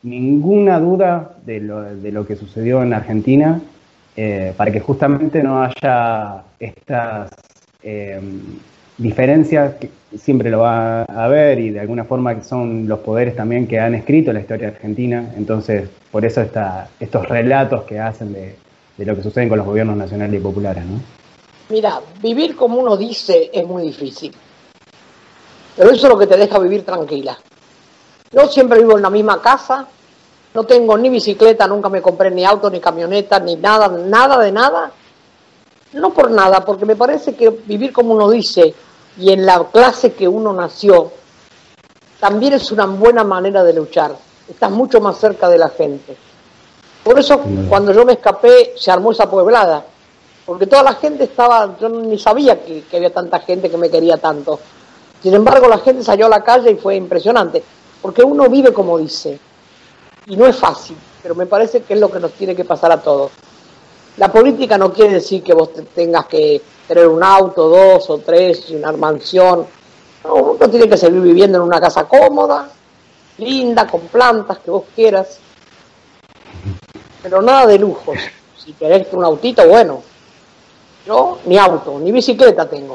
ninguna duda de lo, de lo que sucedió en Argentina, eh, para que justamente no haya estas eh, diferencias, que siempre lo va a haber, y de alguna forma son los poderes también que han escrito la historia argentina. Entonces, por eso está, estos relatos que hacen de, de lo que sucede con los gobiernos nacionales y populares, ¿no? Mira, vivir como uno dice es muy difícil, pero eso es lo que te deja vivir tranquila. Yo siempre vivo en la misma casa, no tengo ni bicicleta, nunca me compré ni auto, ni camioneta, ni nada, nada de nada. No por nada, porque me parece que vivir como uno dice y en la clase que uno nació también es una buena manera de luchar. Estás mucho más cerca de la gente. Por eso cuando yo me escapé se armó esa pueblada, porque toda la gente estaba, yo ni sabía que, que había tanta gente que me quería tanto. Sin embargo, la gente salió a la calle y fue impresionante, porque uno vive como dice, y no es fácil, pero me parece que es lo que nos tiene que pasar a todos. La política no quiere decir que vos te tengas que tener un auto, dos o tres, y una mansión. No, uno tiene que seguir viviendo en una casa cómoda, linda, con plantas que vos quieras, pero nada de lujos. Si querés un autito, bueno. Yo ni auto, ni bicicleta tengo.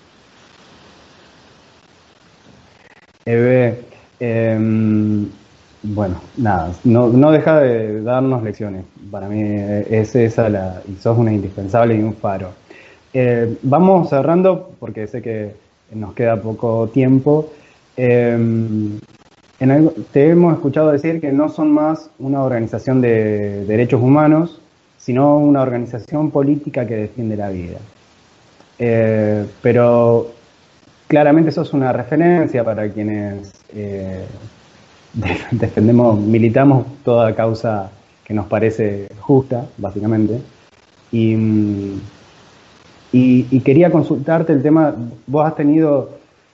Eve, eh, bueno, nada, no, no deja de darnos lecciones. Para mí es esa la, y sos una indispensable y un faro. Eh, vamos cerrando porque sé que nos queda poco tiempo. Eh, en algo, te hemos escuchado decir que no son más una organización de derechos humanos, sino una organización política que defiende la vida. Eh, pero claramente sos una referencia para quienes eh, defendemos, militamos toda causa que nos parece justa, básicamente. Y, y, y quería consultarte el tema, vos has tenido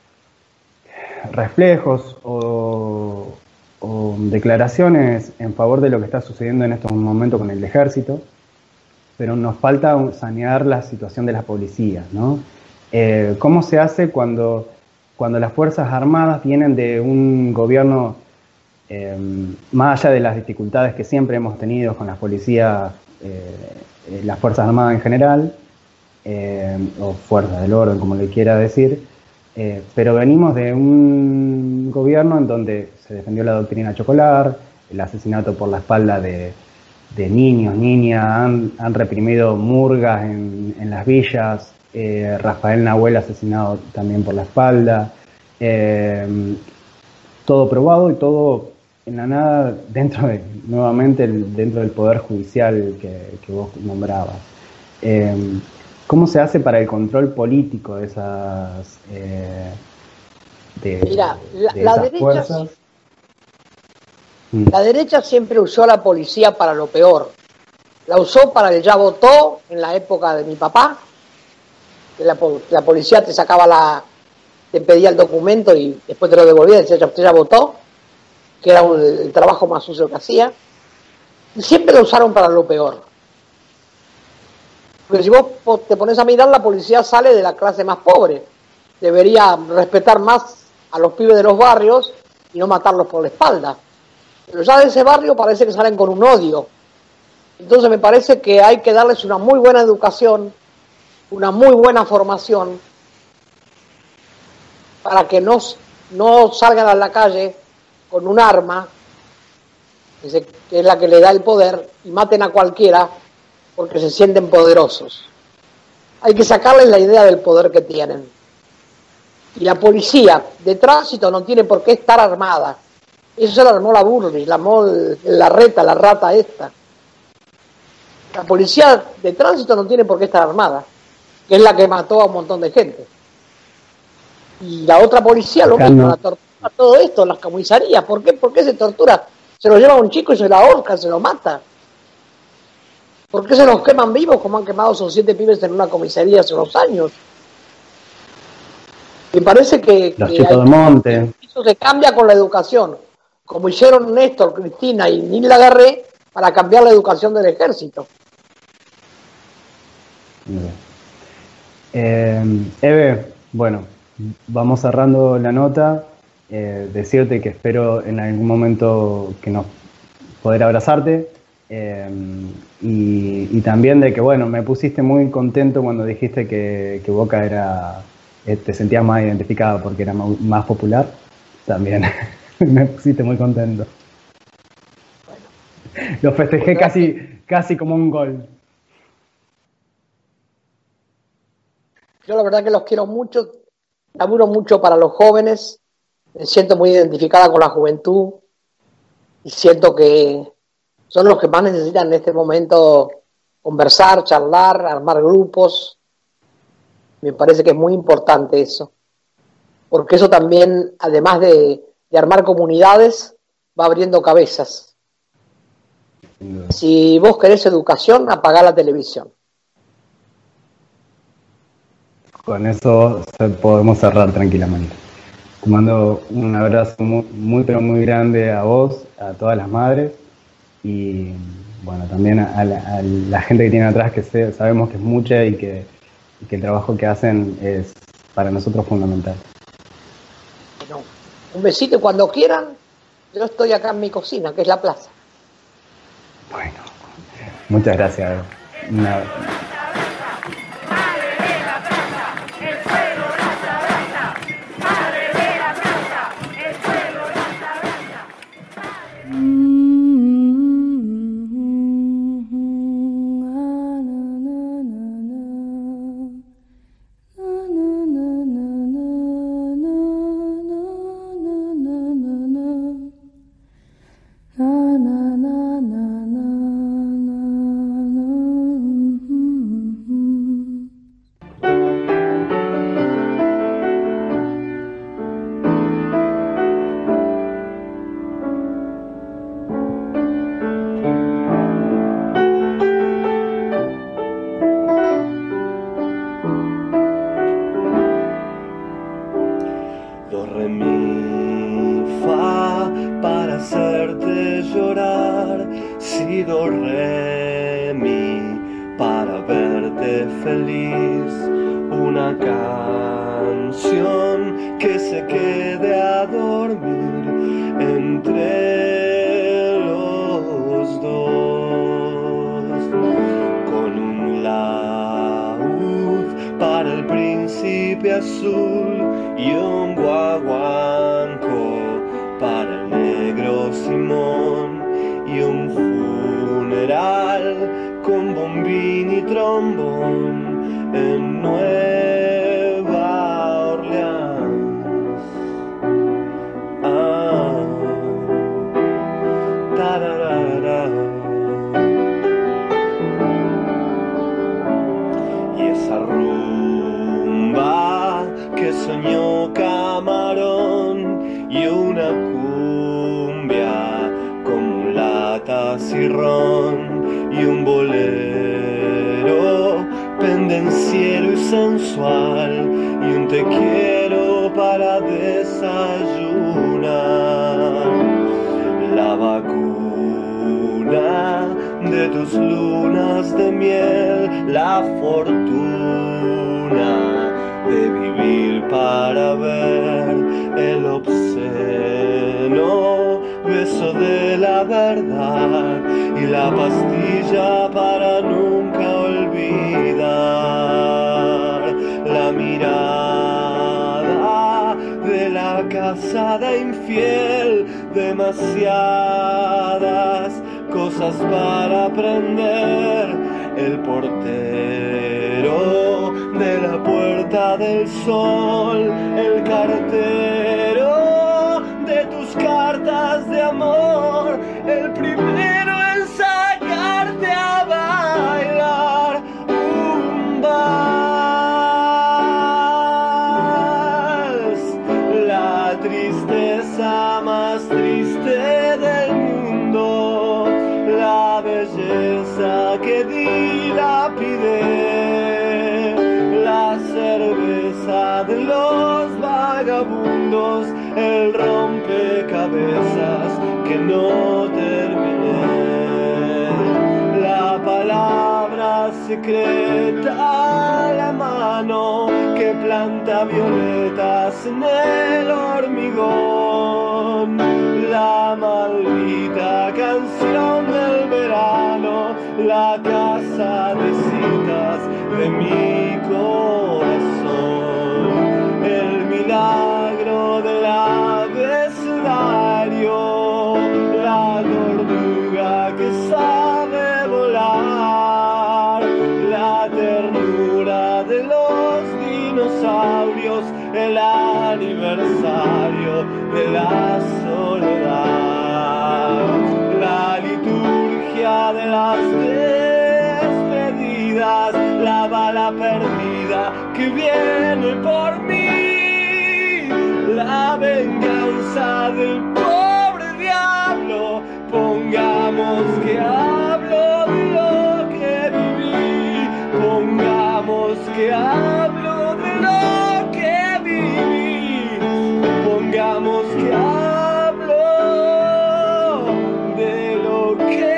reflejos o, o declaraciones en favor de lo que está sucediendo en estos momentos con el ejército, pero nos falta sanear la situación de las policías, ¿no? Eh, ¿Cómo se hace cuando, cuando las Fuerzas Armadas vienen de un gobierno, eh, más allá de las dificultades que siempre hemos tenido con las policías, eh, las Fuerzas Armadas en general, eh, o Fuerzas del Orden, como le quiera decir, eh, pero venimos de un gobierno en donde se defendió la doctrina Chocolar, el asesinato por la espalda de de niños, niñas, han, han reprimido murgas en, en las villas, eh, Rafael Nahuel asesinado también por la espalda, eh, todo probado y todo en la nada dentro de, nuevamente, el, dentro del Poder Judicial que, que vos nombrabas. Eh, ¿Cómo se hace para el control político de esas, eh, de, Mira, la, de la esas derecha... fuerzas? La derecha siempre usó a la policía para lo peor. La usó para el ya votó en la época de mi papá, que la, la policía te sacaba la, te pedía el documento y después te lo devolvía y decía, usted ya votó, que era un, el trabajo más sucio que hacía. Y siempre lo usaron para lo peor. Porque si vos te pones a mirar, la policía sale de la clase más pobre. Debería respetar más a los pibes de los barrios y no matarlos por la espalda. Pero ya de ese barrio parece que salen con un odio. Entonces me parece que hay que darles una muy buena educación, una muy buena formación, para que no, no salgan a la calle con un arma, que es la que le da el poder, y maten a cualquiera porque se sienten poderosos. Hay que sacarles la idea del poder que tienen. Y la policía de tránsito no tiene por qué estar armada. Eso se lo armó la Burris, la armó la reta, la rata esta. La policía de tránsito no tiene por qué estar armada, que es la que mató a un montón de gente. Y la otra policía, lo mismo, la tortura, todo esto, las comisarías. ¿Por qué? ¿Por qué se tortura? Se lo lleva a un chico y se lo ahorca, se lo mata. ¿Por qué se los queman vivos como han quemado esos siete pibes en una comisaría hace unos años? Me parece que, los que chicos de monte. Eso se cambia con la educación, como hicieron Néstor, Cristina y Nil Lagarré para cambiar la educación del ejército. Eh, Eve, bueno, vamos cerrando la nota. Eh, decirte que espero en algún momento que nos poder abrazarte. Eh, y, y también de que, bueno, me pusiste muy contento cuando dijiste que, que Boca era, eh, te sentías más identificado porque era más, más popular. También me pusiste muy contento. Bueno. Lo festejé casi, casi como un gol. Yo la verdad que los quiero mucho, laburo mucho para los jóvenes, me siento muy identificada con la juventud y siento que son los que más necesitan en este momento conversar, charlar, armar grupos. Me parece que es muy importante eso, porque eso también, además de, de armar comunidades, va abriendo cabezas. Si vos querés educación, apagá la televisión. Con eso podemos cerrar tranquilamente. Te mando un abrazo muy, muy, pero muy grande a vos, a todas las madres y, bueno, también a la, a la gente que tiene atrás, que sé, sabemos que es mucha y que, y que el trabajo que hacen es para nosotros fundamental. Bueno, un besito y cuando quieran, yo estoy acá en mi cocina, que es la plaza. Bueno, muchas gracias. Una, el rompecabezas que no terminé, la palabra secreta la mano que planta violetas en el hormigón. La maldita canción del verano, la casa de citas de mi corazón. El milagro del abecedario, la tortuga que sabe volar, la ternura de los dinosaurios, el aniversario de la soledad, la liturgia de las despedidas, la bala perdida que viene por mí, la venganza del pobre diablo. Pongamos que hablo de lo que viví, pongamos que hablo de lo que viví, pongamos que hablo de lo que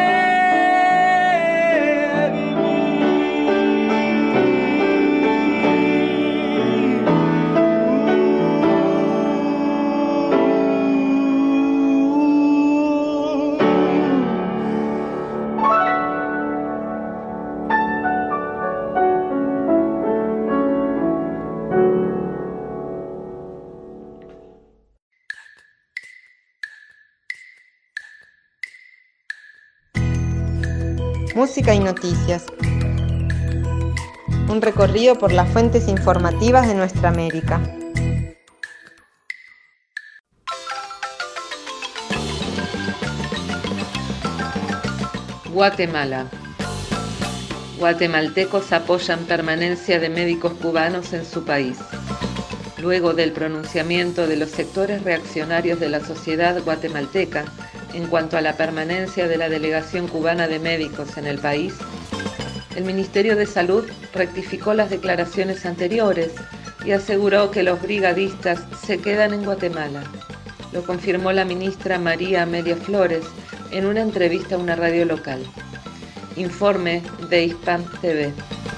Música y noticias. Un recorrido por las fuentes informativas de nuestra América. Guatemala. Guatemaltecos apoyan permanencia de médicos cubanos en su país. Luego del pronunciamiento de los sectores reaccionarios de la sociedad guatemalteca en cuanto a la permanencia de la delegación cubana de médicos en el país, el Ministerio de Salud rectificó las declaraciones anteriores y aseguró que los brigadistas se quedan en Guatemala. Lo confirmó la ministra María Amelia Flores en una entrevista a una radio local. Informe de Hispam T V.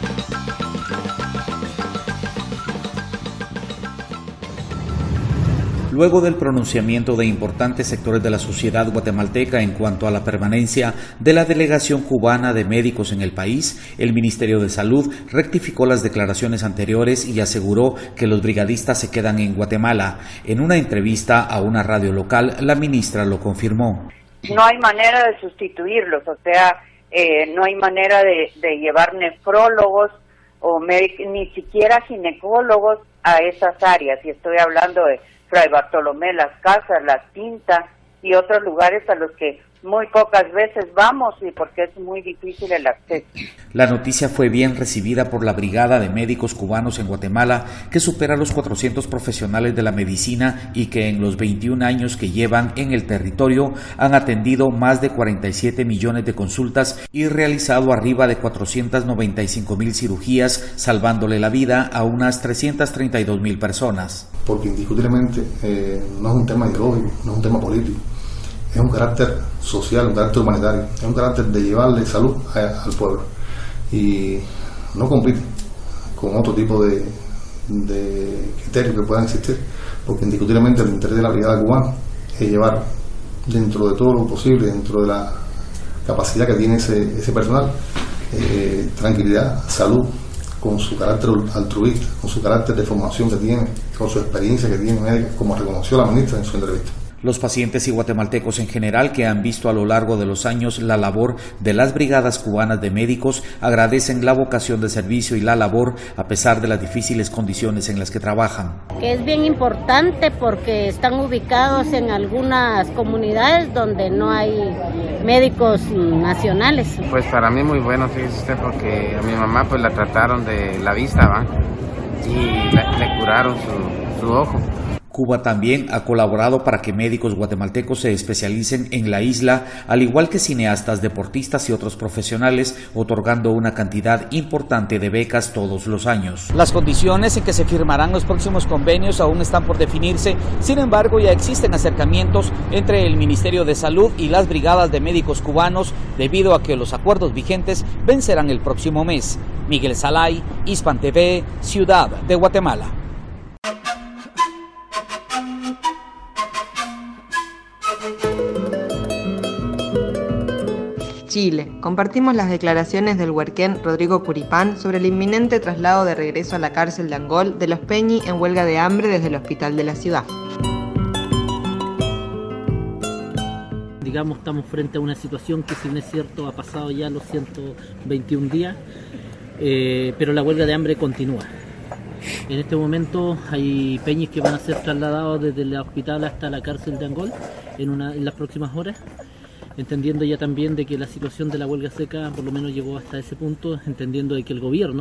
Luego del pronunciamiento de importantes sectores de la sociedad guatemalteca en cuanto a la permanencia de la delegación cubana de médicos en el país, el Ministerio de Salud rectificó las declaraciones anteriores y aseguró que los brigadistas se quedan en Guatemala. En una entrevista a una radio local, la ministra lo confirmó. No hay manera de sustituirlos, o sea, eh, no hay manera de, de llevar nefrólogos o ni siquiera ginecólogos a esas áreas, y estoy hablando de Fray Bartolomé, Las Casas, La Tinta y otros lugares a los que muy pocas veces vamos y porque es muy difícil el acceso. La noticia fue bien recibida por la Brigada de Médicos Cubanos en Guatemala, que supera los cuatrocientos profesionales de la medicina y que en los veintiún años que llevan en el territorio han atendido más de cuarenta y siete millones de consultas y realizado arriba de cuatrocientas noventa y cinco mil cirugías, salvándole la vida a unas trescientas treinta y dos mil personas. Porque indiscutiblemente eh, no es un tema ideológico, no es un tema político. Es un carácter social, un carácter humanitario, es un carácter de llevarle salud a, al pueblo y no compite con otro tipo de, de criterios que puedan existir, porque indiscutiblemente el interés de la brigada cubana es llevar dentro de todo lo posible, dentro de la capacidad que tiene ese, ese personal, eh, tranquilidad, salud, con su carácter altruista, con su carácter de formación que tiene, con su experiencia que tiene médica, como reconoció la ministra en su entrevista. Los pacientes y guatemaltecos en general que han visto a lo largo de los años la labor de las brigadas cubanas de médicos agradecen la vocación de servicio y la labor a pesar de las difíciles condiciones en las que trabajan. Que es bien importante porque están ubicados en algunas comunidades donde no hay médicos nacionales. Pues para mí muy bueno, fíjese usted, porque a mi mamá pues la trataron de la vista, ¿va? Y le, le curaron su, su ojo. Cuba también ha colaborado para que médicos guatemaltecos se especialicen en la isla, al igual que cineastas, deportistas y otros profesionales, otorgando una cantidad importante de becas todos los años. Las condiciones en que se firmarán los próximos convenios aún están por definirse, sin embargo ya existen acercamientos entre el Ministerio de Salud y las brigadas de médicos cubanos, debido a que los acuerdos vigentes vencerán el próximo mes. Miguel Salay, Hispan T V, Ciudad de Guatemala. Chile. Compartimos las declaraciones del huerquén Rodrigo Curipán sobre el inminente traslado de regreso a la cárcel de Angol de los Peñi en huelga de hambre desde el hospital de la ciudad. Digamos, estamos frente a una situación que, si bien es cierto, ha pasado ya los ciento veintiún días, eh, pero la huelga de hambre continúa. En este momento hay peñis que van a ser trasladados desde el hospital hasta la cárcel de Angol en, una, en las próximas horas, entendiendo ya también de que la situación de la huelga seca por lo menos llegó hasta ese punto, entendiendo de que el gobierno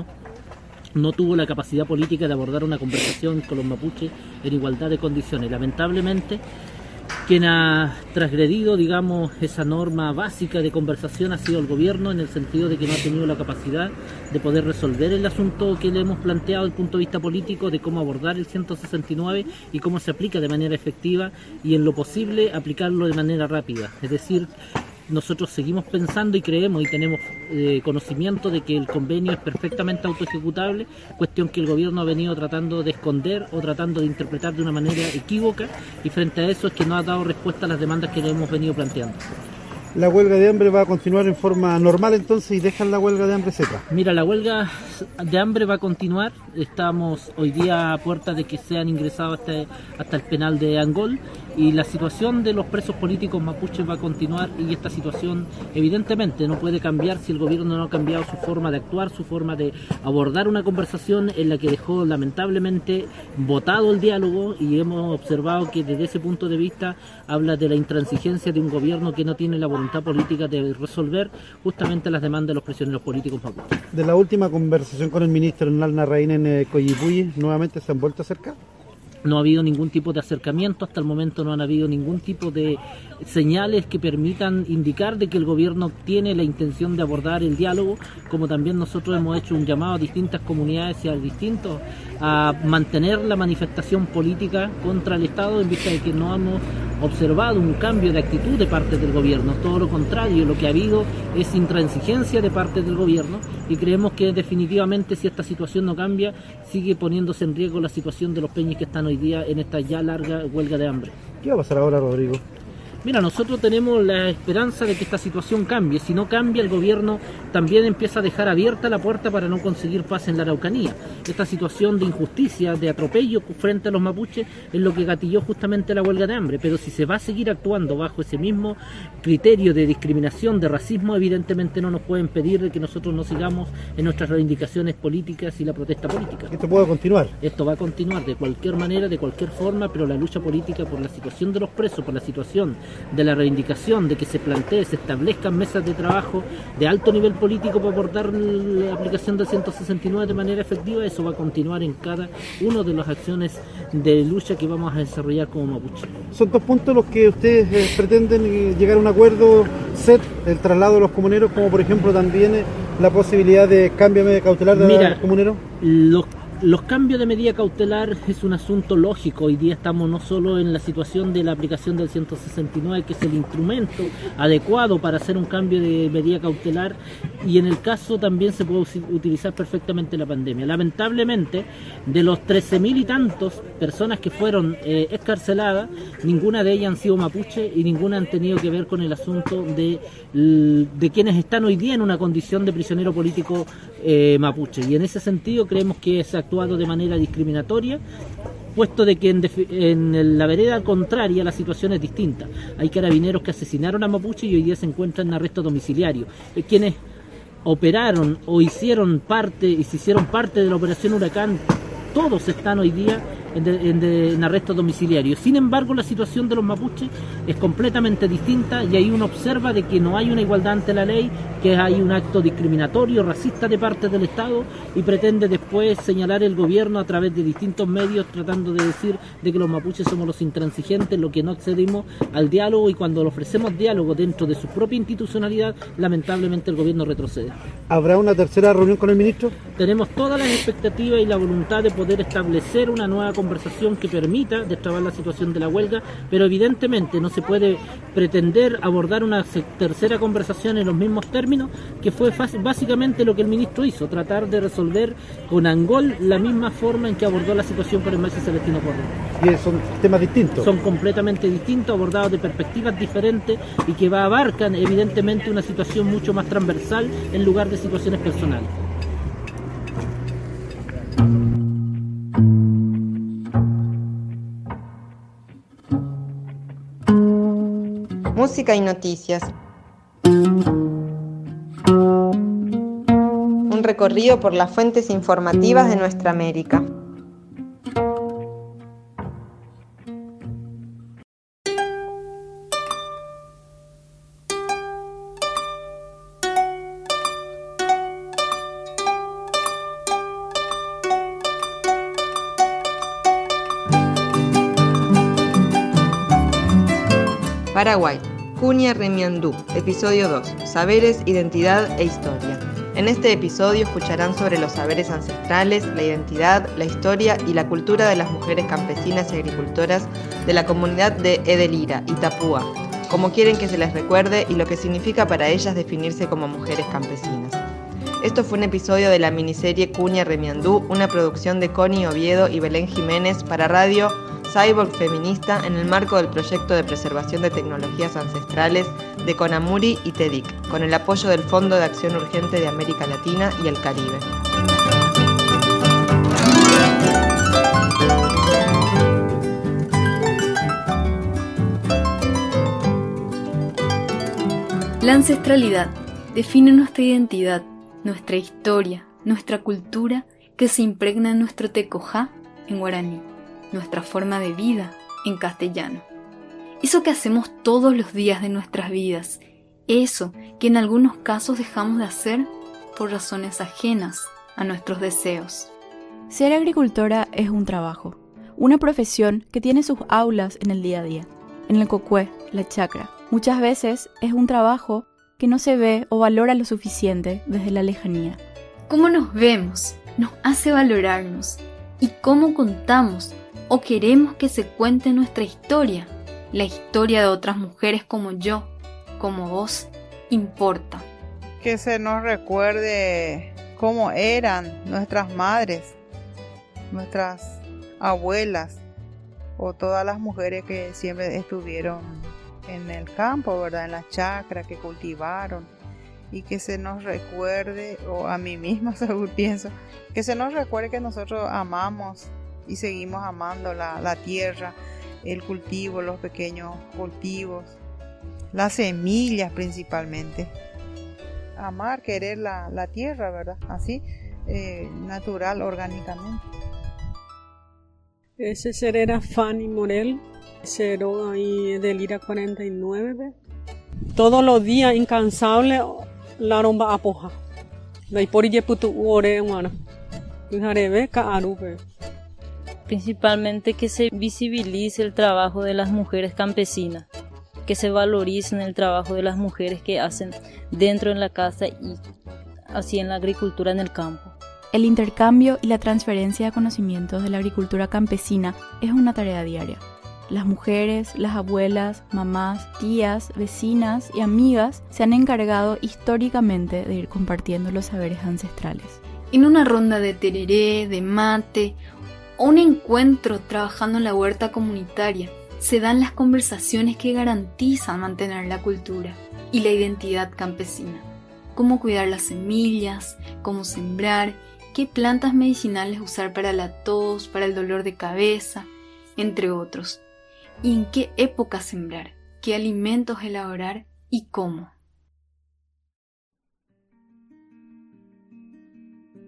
no tuvo la capacidad política de abordar una conversación con los mapuches en igualdad de condiciones. Lamentablemente, quien ha transgredido, digamos, esa norma básica de conversación ha sido el gobierno, en el sentido de que no ha tenido la capacidad de poder resolver el asunto que le hemos planteado desde el punto de vista político, de cómo abordar el ciento sesenta y nueve y cómo se aplica de manera efectiva y, en lo posible, aplicarlo de manera rápida. Es decir, nosotros seguimos pensando y creemos y tenemos eh, conocimiento de que el convenio es perfectamente autoejecutable, cuestión que el gobierno ha venido tratando de esconder o tratando de interpretar de una manera equívoca, y frente a eso es que no ha dado respuesta a las demandas que le hemos venido planteando. ¿La huelga de hambre va a continuar en forma normal entonces y dejan la huelga de hambre seca? Mira, la huelga de hambre va a continuar. Estamos hoy día a puerta de que sean ingresados hasta, hasta el penal de Angol, y la situación de los presos políticos mapuches va a continuar, y esta situación evidentemente no puede cambiar si el gobierno no ha cambiado su forma de actuar, su forma de abordar una conversación en la que dejó lamentablemente botado el diálogo, y hemos observado que desde ese punto de vista habla de la intransigencia de un gobierno que no tiene la voluntad política de resolver justamente las demandas de los prisioneros políticos mapuches. De la última conversación con el ministro Nalna Raín en eh, Coyipulli, ¿nuevamente se han vuelto a acercar? No ha habido ningún tipo de acercamiento, hasta el momento no han habido ningún tipo de señales que permitan indicar de que el gobierno tiene la intención de abordar el diálogo, como también nosotros hemos hecho un llamado a distintas comunidades y a distintos a mantener la manifestación política contra el Estado, en vista de que no hemos observado un cambio de actitud de parte del gobierno. Todo lo contrario, lo que ha habido es intransigencia de parte del gobierno, y creemos que definitivamente, si esta situación no cambia, sigue poniéndose en riesgo la situación de los peñis que están hoy día en esta ya larga huelga de hambre. ¿Qué va a pasar ahora, Rodrigo? Mira, nosotros tenemos la esperanza de que esta situación cambie. Si no cambia, el gobierno también empieza a dejar abierta la puerta para no conseguir paz en la Araucanía. Esta situación de injusticia, de atropello frente a los mapuches, es lo que gatilló justamente la huelga de hambre. Pero si se va a seguir actuando bajo ese mismo criterio de discriminación, de racismo, evidentemente no nos pueden pedir de que nosotros no sigamos en nuestras reivindicaciones políticas y la protesta política. ¿Esto puede continuar? Esto va a continuar de cualquier manera, de cualquier forma, pero la lucha política por la situación de los presos, por la situación de la reivindicación de que se plantee, se establezcan mesas de trabajo de alto nivel político para abordar la aplicación del ciento sesenta y nueve de manera efectiva, eso va a continuar en cada una de las acciones de lucha que vamos a desarrollar como mapuche. ¿Son dos puntos los que ustedes eh, pretenden llegar a un acuerdo, set el traslado de los comuneros, como por ejemplo también eh, la posibilidad de cambio de medida cautelar de Mira, los comuneros? Los Los cambios de medida cautelar es un asunto lógico. Hoy día estamos no solo en la situación de la aplicación del ciento sesenta y nueve, que es el instrumento adecuado para hacer un cambio de medida cautelar, y en el caso también se puede utilizar perfectamente la pandemia. Lamentablemente, de los trece mil y tantos personas que fueron eh, excarceladas, ninguna de ellas han sido mapuche y ninguna han tenido que ver con el asunto de, de quienes están hoy día en una condición de prisionero político eh, mapuche. Y en ese sentido creemos que esa actuado de manera discriminatoria, puesto de que en, en la vereda contraria la situación es distinta. Hay carabineros que asesinaron a mapuche y hoy día se encuentran en arresto domiciliario. Eh, quienes operaron o hicieron parte y se hicieron parte de la operación Huracán, todos están hoy día en, de, en, de, en arresto domiciliario. Sin embargo, la situación de los mapuches es completamente distinta y ahí uno observa de que no hay una igualdad ante la ley, que hay un acto discriminatorio, racista de parte del Estado, y pretende después señalar el gobierno a través de distintos medios tratando de decir de que los mapuches somos los intransigentes, lo que no accedimos al diálogo, y cuando le ofrecemos diálogo dentro de su propia institucionalidad, lamentablemente el gobierno retrocede. ¿Habrá una tercera reunión con el ministro? Tenemos todas las expectativas y la voluntad de poder establecer una nueva conversación que permita destrabar la situación de la huelga, pero evidentemente no se puede pretender abordar una tercera conversación en los mismos términos, que fue básicamente lo que el ministro hizo, tratar de resolver con Angol la misma forma en que abordó la situación con el maestro Celestino Correa. ¿Y son temas distintos? Son completamente distintos, abordados de perspectivas diferentes y que va, abarcan evidentemente una situación mucho más transversal en lugar de situaciones personales. Música y noticias. Un recorrido por las fuentes informativas de nuestra América. Paraguay, Cuniarremiandú, episodio dos, Saberes, Identidad e Historia. En este episodio escucharán sobre los saberes ancestrales, la identidad, la historia y la cultura de las mujeres campesinas y agricultoras de la comunidad de Edelira, Itapúa, como quieren que se les recuerde y lo que significa para ellas definirse como mujeres campesinas. Esto fue un episodio de la miniserie Cuniarremiandú, una producción de Connie Oviedo y Belén Jiménez para radio Cyborg Feminista en el marco del proyecto de preservación de tecnologías ancestrales de CONAMURI y TEDIC, con el apoyo del Fondo de Acción Urgente de América Latina y el Caribe. La ancestralidad define nuestra identidad, nuestra historia, nuestra cultura que se impregna en nuestro tecojá en guaraní, nuestra forma de vida en castellano. Eso que hacemos todos los días de nuestras vidas, eso que en algunos casos dejamos de hacer por razones ajenas a nuestros deseos. Ser agricultora es un trabajo, una profesión que tiene sus aulas en el día a día, en el cocué, la chacra. Muchas veces es un trabajo que no se ve o valora lo suficiente desde la lejanía. Cómo nos vemos nos hace valorarnos y cómo contamos o queremos que se cuente nuestra historia, la historia de otras mujeres como yo, como vos, importa. Que se nos recuerde cómo eran nuestras madres, nuestras abuelas o todas las mujeres que siempre estuvieron en el campo, ¿verdad? En la chacra, que cultivaron, y que se nos recuerde, o a mí misma seguro pienso, que se nos recuerde que nosotros amamos y seguimos amando la, la tierra, el cultivo, los pequeños cultivos, las semillas principalmente. Amar, querer la, la tierra, ¿verdad? Así, eh, natural, orgánicamente. Ese ser era Fanny Morel, cero ahí de Lira cuarenta y nueve. Todos los días, incansable, la romba apoja. La hiporille putu ore humana. Principalmente que se visibilice el trabajo de las mujeres campesinas, que se valoricen el trabajo de las mujeres que hacen dentro de la casa y así en la agricultura en el campo. El intercambio y la transferencia de conocimientos de la agricultura campesina es una tarea diaria. Las mujeres, las abuelas, mamás, tías, vecinas y amigas se han encargado históricamente de ir compartiendo los saberes ancestrales. En una ronda de tereré, de mate o un encuentro trabajando en la huerta comunitaria, se dan las conversaciones que garantizan mantener la cultura y la identidad campesina. Cómo cuidar las semillas, cómo sembrar, qué plantas medicinales usar para la tos, para el dolor de cabeza, entre otros. Y en qué época sembrar, qué alimentos elaborar y cómo.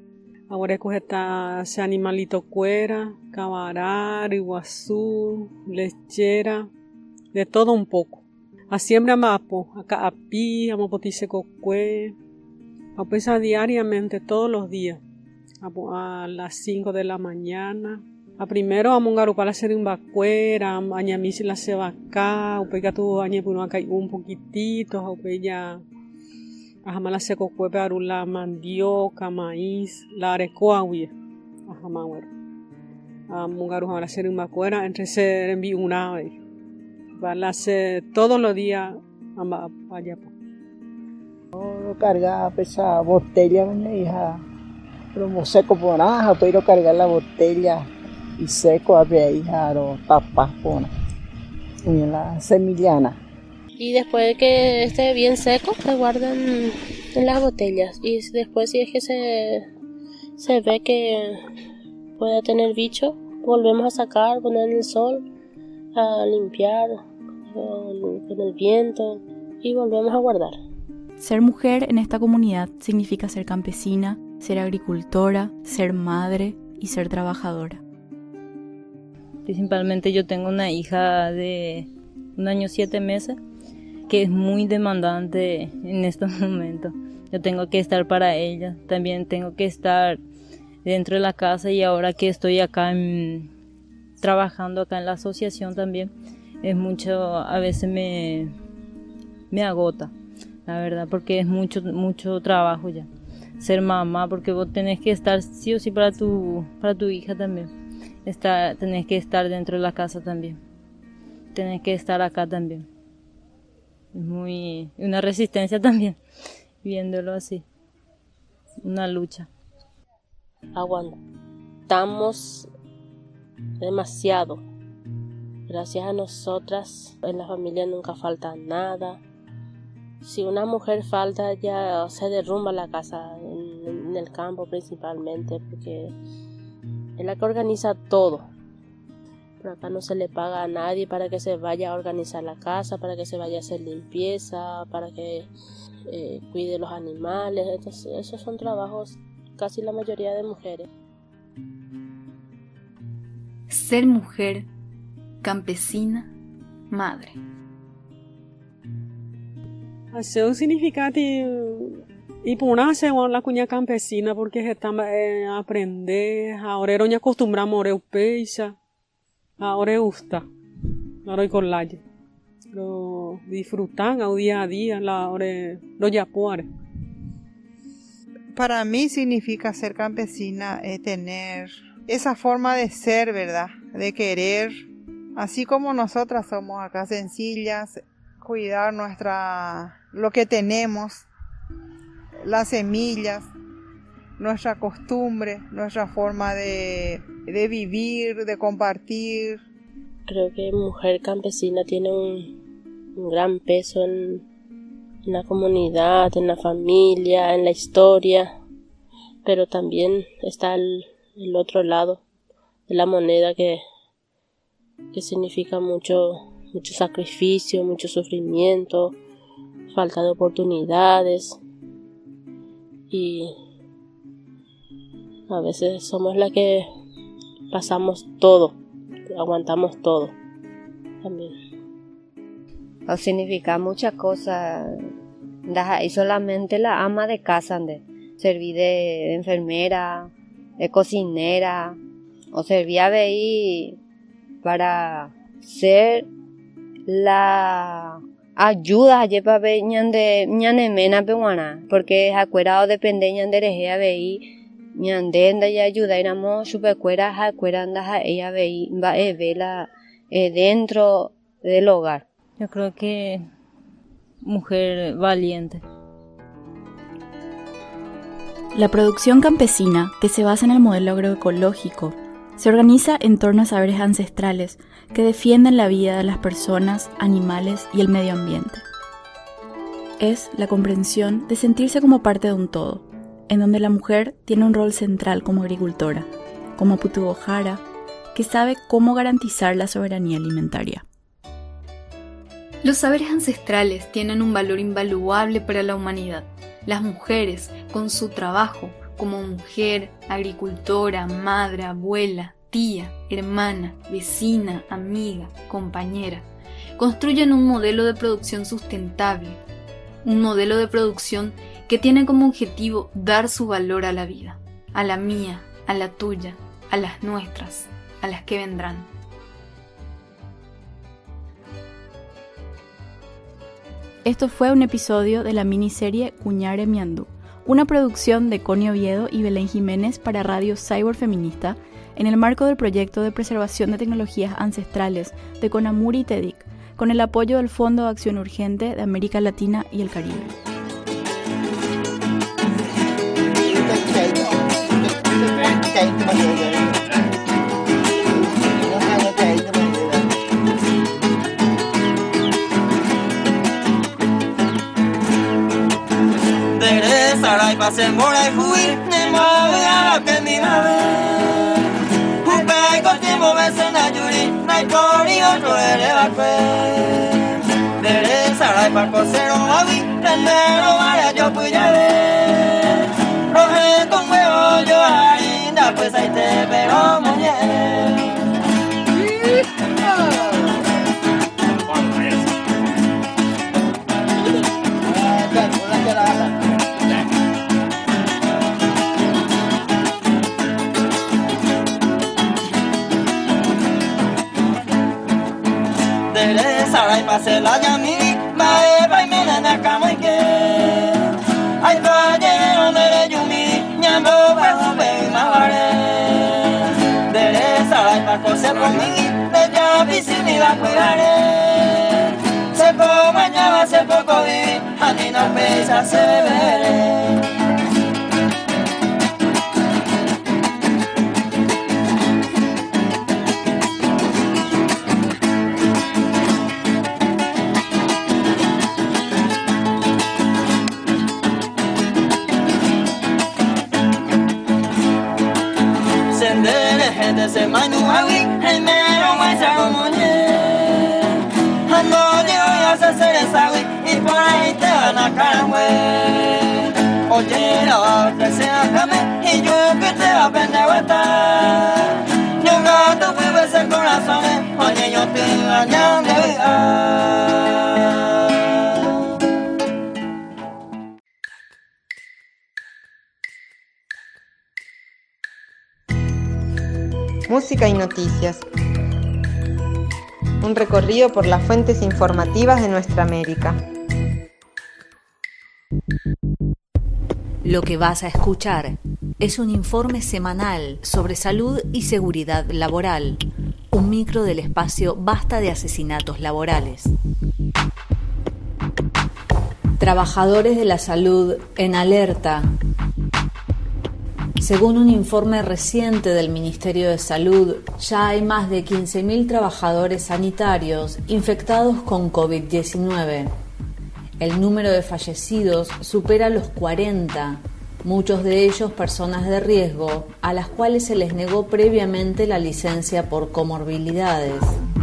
Ahora está ese animalito cuera, cabarar, iguazú, lechera, de todo un poco. A siembra mapo, acá a pi, a mopotice cocue, a pesar diariamente, todos los días, a, a las cinco de la mañana. A primero a mongaru para hacer un vacuera, a ñamisi la se vaca, upe que tu añe puno acá un poquitito, a upe ya a jamás la se cocue para la mandioca, maíz, la arecoa, uye, a jamás bueno. A mongaru para hacer un vacuera, entre ser en una vez. Para hacer todos los días allá. No carga esa botella, me hija, pero seco por nada, pero cargar la botella. Y seco a hija o tapas pona y la semillana. Y después de que esté bien seco se guardan en las botellas y después si es que se, se ve que puede tener bicho, volvemos a sacar, poner en el sol, a limpiar con el viento y volvemos a guardar. Ser mujer en esta comunidad significa ser campesina, ser agricultora, ser madre y ser trabajadora. Principalmente yo tengo una hija de un año siete meses que es muy demandante en estos momentos. Yo tengo que estar para ella, también tengo que estar dentro de la casa y ahora que estoy acá en, trabajando acá en la asociación también, es mucho, a veces me, me agota, la verdad, porque es mucho, mucho trabajo ya. Ser mamá, porque vos tenés que estar sí o sí para tu, para tu hija también. Está, tenés que estar dentro de la casa también. Tenés que estar acá también. Es muy una resistencia también, viéndolo así. Una lucha. Aguantamos demasiado. Gracias a nosotras, en la familia nunca falta nada. Si una mujer falta, ya se derrumba la casa, en, en el campo principalmente, porque es la que organiza todo. Por acá no se le paga a nadie para que se vaya a organizar la casa, para que se vaya a hacer limpieza, para que eh, cuide los animales. Entonces, esos son trabajos casi la mayoría de mujeres. Ser mujer, campesina, madre. Eso significa que y puna según la cuña campesina porque se está eh, aprender ahora no acostumbramos a peisa ahora gusta ahora y con la lo disfrutan a día a día la hora lo ya puare. Para mí significa ser campesina es tener esa forma de ser, ¿verdad? De querer, así como nosotras somos acá sencillas, cuidar nuestra lo que tenemos, las semillas, nuestra costumbre, nuestra forma de, de vivir, de compartir. Creo que mujer campesina tiene un, un gran peso en, en la comunidad, en la familia, en la historia, pero también está el, el otro lado de la moneda que, que significa mucho, mucho sacrificio, mucho sufrimiento, falta de oportunidades. Y a veces somos las que pasamos todo, aguantamos todo también. O significa muchas cosas. Y solamente la ama de casa, de servir de, de enfermera, de cocinera, o servía ahí para ser la ayuda allí para ver ñande ñanemena peruana porque acuerado depende ñande regia veí ñande anda ya ayuda éramos supercuera acuera anda ella veí va a verla eh, dentro del hogar. Yo creo que mujer valiente. La producción campesina, que se basa en el modelo agroecológico, se organiza en torno a saberes ancestrales que defienden la vida de las personas, animales y el medio ambiente. Es la comprensión de sentirse como parte de un todo, en donde la mujer tiene un rol central como agricultora, como Putubojara, que sabe cómo garantizar la soberanía alimentaria. Los saberes ancestrales tienen un valor invaluable para la humanidad. Las mujeres, con su trabajo, como mujer, agricultora, madre, abuela, tía, hermana, vecina, amiga, compañera, construyen un modelo de producción sustentable, un modelo de producción que tiene como objetivo dar su valor a la vida, a la mía, a la tuya, a las nuestras, a las que vendrán. Esto fue un episodio de la miniserie Cuñare Miandú, una producción de Connie Oviedo y Belén Jiménez para Radio Cyborg Feminista, en el marco del proyecto de preservación de tecnologías ancestrales de CONAMUR y TEDIC, con el apoyo del Fondo de Acción Urgente de América Latina y el Caribe. Sarai pase mora y fui ne mavega que mi mave Upai contigo bese na yuri na tori otro ere bakwe Dere sarai pa cosero avi tendero vaya yo puyave Roje con huevo yo ainda pues ahí te pero muñe Sarai pase la yami, mae bai mena na kamoike. Ai valle donde le yumi, nyambo pa sube maware. Dere sarai pa cose conmigo, de ya piscina la cuidare. Se po mañana se poco vi, a ni no pesa se veré. Se manu awi, el mero más agomoñe. Ando yo ya se se sabe y por ahí te van a carangüe. Oye, la otra se acame y yo que te va a pendeguetar. Yo gato vive ese corazón, oye yo te engañan de vida. Música y noticias. Un recorrido por las fuentes informativas de nuestra América. Lo que vas a escuchar es un informe semanal sobre salud y seguridad laboral, un micro del espacio Basta de Asesinatos Laborales. Trabajadores de la salud en alerta. Según un informe reciente del Ministerio de Salud, ya hay más de quince mil trabajadores sanitarios infectados con COVID diecinueve. El número de fallecidos supera los cuarenta, muchos de ellos personas de riesgo, a las cuales se les negó previamente la licencia por comorbilidades.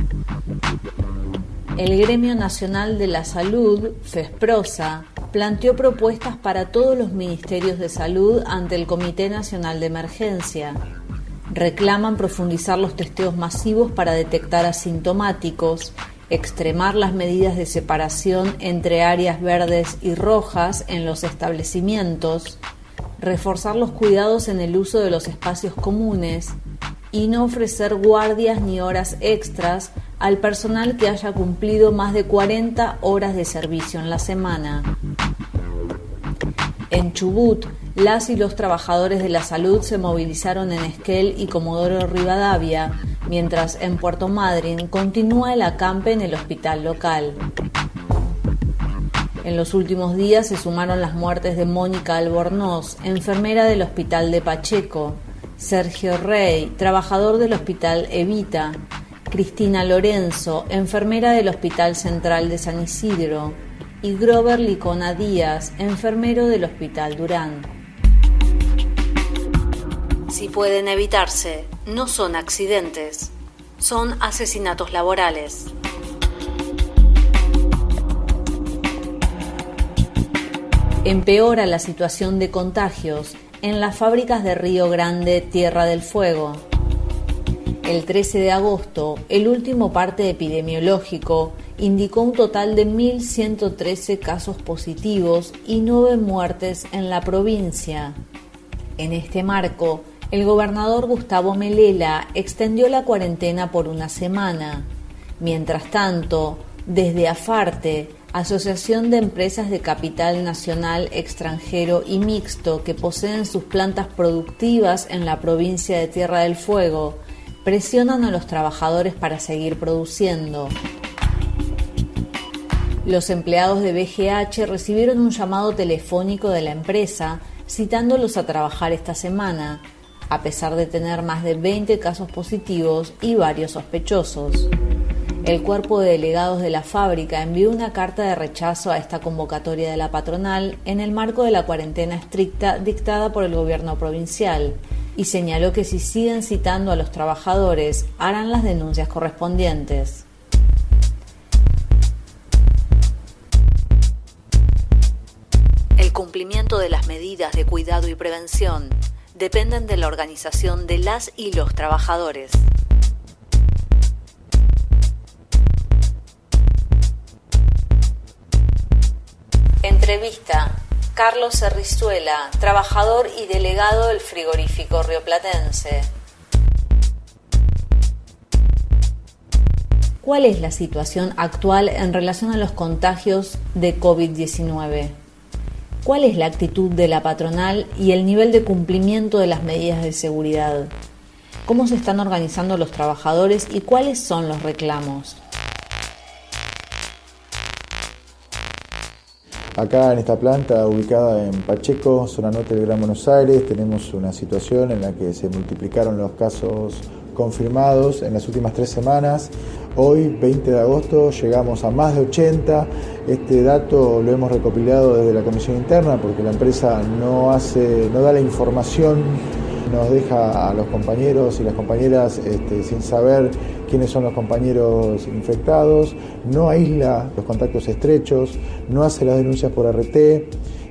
El Gremio Nacional de la Salud, FESPROSA, planteó propuestas para todos los ministerios de salud ante el Comité Nacional de Emergencia. Reclaman profundizar los testeos masivos para detectar asintomáticos, extremar las medidas de separación entre áreas verdes y rojas en los establecimientos, reforzar los cuidados en el uso de los espacios comunes y no ofrecer guardias ni horas extras al personal que haya cumplido más de cuarenta horas de servicio en la semana. En Chubut, las y los trabajadores de la salud se movilizaron en Esquel y Comodoro Rivadavia, mientras en Puerto Madryn continúa el acampe en el hospital local. En los últimos días se sumaron las muertes de Mónica Albornoz, enfermera del hospital de Pacheco, Sergio Rey, trabajador del hospital Evita, Cristina Lorenzo, enfermera del Hospital Central de San Isidro, y Grover Licona Díaz, enfermero del Hospital Durán. Si pueden evitarse, no son accidentes, son asesinatos laborales. Empeora la situación de contagios en las fábricas de Río Grande, Tierra del Fuego. El trece de agosto, el último parte epidemiológico indicó un total de mil ciento trece casos positivos y nueve muertes en la provincia. En este marco, el gobernador Gustavo Melella extendió la cuarentena por una semana. Mientras tanto, desde AFARTE, Asociación de Empresas de Capital Nacional, Extranjero y Mixto que poseen sus plantas productivas en la provincia de Tierra del Fuego, presionan a los trabajadores para seguir produciendo. Los empleados de B G H recibieron un llamado telefónico de la empresa citándolos a trabajar esta semana, a pesar de tener más de veinte casos positivos y varios sospechosos. El cuerpo de delegados de la fábrica envió una carta de rechazo a esta convocatoria de la patronal en el marco de la cuarentena estricta dictada por el gobierno provincial y señaló que si siguen citando a los trabajadores, harán las denuncias correspondientes. El cumplimiento de las medidas de cuidado y prevención dependen de la organización de las y los trabajadores. Entrevista. Carlos Cerrizuela, trabajador y delegado del frigorífico rioplatense. ¿Cuál es la situación actual en relación a los contagios de COVID diecinueve? ¿Cuál es la actitud de la patronal y el nivel de cumplimiento de las medidas de seguridad? ¿Cómo se están organizando los trabajadores y cuáles son los reclamos? Acá en esta planta ubicada en Pacheco, zona norte del Gran Buenos Aires, tenemos una situación en la que se multiplicaron los casos confirmados en las últimas tres semanas. Hoy, veinte de agosto, llegamos a más de ochenta. Este dato lo hemos recopilado desde la comisión interna porque la empresa no hace, no da la información, nos deja a los compañeros y las compañeras este, sin saber quiénes son los compañeros infectados, no aísla los contactos estrechos, no hace las denuncias por R T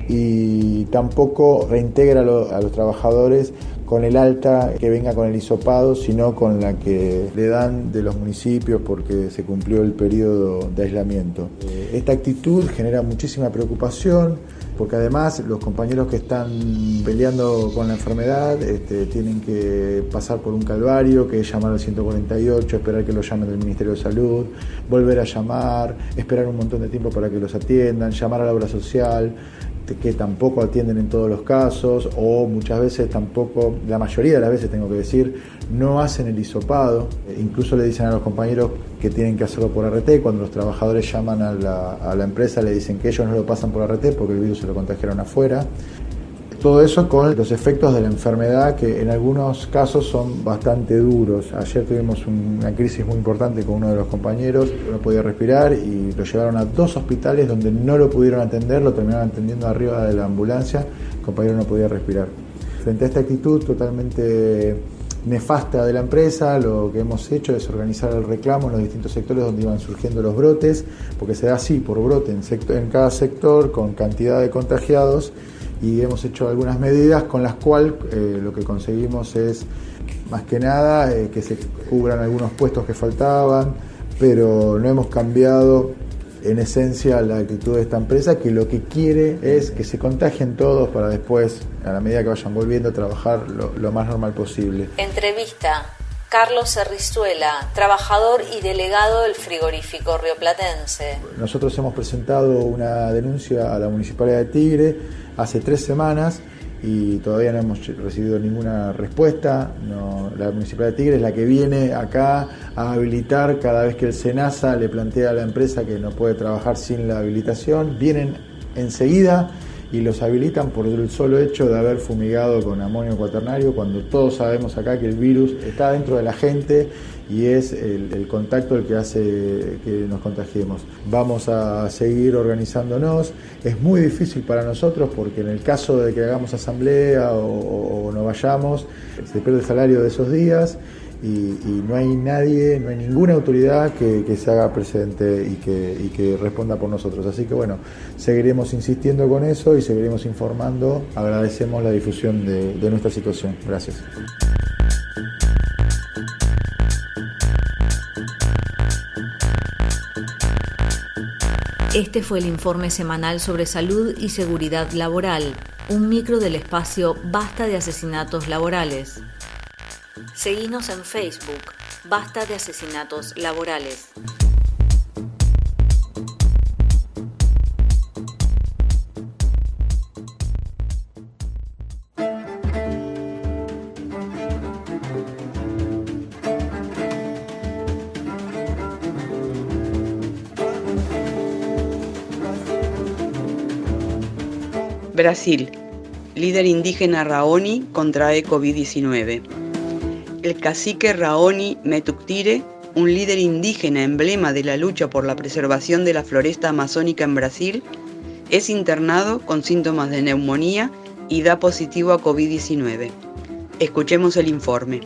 y tampoco reintegra a, lo, a los trabajadores con el alta que venga con el hisopado, sino con la que le dan de los municipios porque se cumplió el periodo de aislamiento. Esta actitud genera muchísima preocupación porque además los compañeros que están peleando con la enfermedad este, tienen que pasar por un calvario, que es llamar al ciento cuarenta y ocho, esperar que lo llamen del Ministerio de Salud, volver a llamar, esperar un montón de tiempo para que los atiendan, llamar a la obra social, que tampoco atienden en todos los casos, o muchas veces tampoco, la mayoría de las veces tengo que decir, no hacen el hisopado. Incluso le dicen a los compañeros que tienen que hacerlo por R T. Cuando los trabajadores llaman a la, a la empresa le dicen que ellos no lo pasan por R T porque el virus se lo contagiaron afuera. Todo eso con los efectos de la enfermedad que en algunos casos son bastante duros. Ayer tuvimos una crisis muy importante con uno de los compañeros, no podía respirar y lo llevaron a dos hospitales donde no lo pudieron atender, lo terminaron atendiendo arriba de la ambulancia, el compañero no podía respirar. Frente a esta actitud totalmente nefasta de la empresa, lo que hemos hecho es organizar el reclamo en los distintos sectores donde iban surgiendo los brotes, porque se da así, por brote, en, sector, en cada sector, con cantidad de contagiados, y hemos hecho algunas medidas con las cuales eh, lo que conseguimos es, más que nada, eh, que se cubran algunos puestos que faltaban, pero no hemos cambiado en esencia la actitud de esta empresa, que lo que quiere es que se contagien todos para después, a la medida que vayan volviendo, a trabajar lo, lo más normal posible. Entrevista. Carlos Cerrizuela, trabajador y delegado del frigorífico rioplatense. Nosotros hemos presentado una denuncia a la Municipalidad de Tigre hace tres semanas y todavía no hemos recibido ninguna respuesta. No, la Municipalidad de Tigre es la que viene acá a habilitar cada vez que el SENASA le plantea a la empresa que no puede trabajar sin la habilitación. Vienen enseguida y los habilitan por el solo hecho de haber fumigado con amonio cuaternario, cuando todos sabemos acá que el virus está dentro de la gente y es el, el contacto el que hace que nos contagiemos. Vamos a seguir organizándonos. Es muy difícil para nosotros porque en el caso de que hagamos asamblea o, o, o no vayamos, se pierde el salario de esos días y, y no hay nadie, no hay ninguna autoridad que, que se haga presente y que, y que responda por nosotros. Así que bueno, seguiremos insistiendo con eso y seguiremos informando. Agradecemos la difusión de, de nuestra situación. Gracias. Este fue el informe semanal sobre salud y seguridad laboral, un micro del espacio Basta de Asesinatos Laborales. Seguinos en Facebook, Basta de Asesinatos Laborales. Brasil. Líder indígena Raoni contrae COVID diecinueve. El cacique Raoni Metuktire, un líder indígena emblema de la lucha por la preservación de la floresta amazónica en Brasil, es internado con síntomas de neumonía y da positivo a COVID diecinueve. Escuchemos el informe.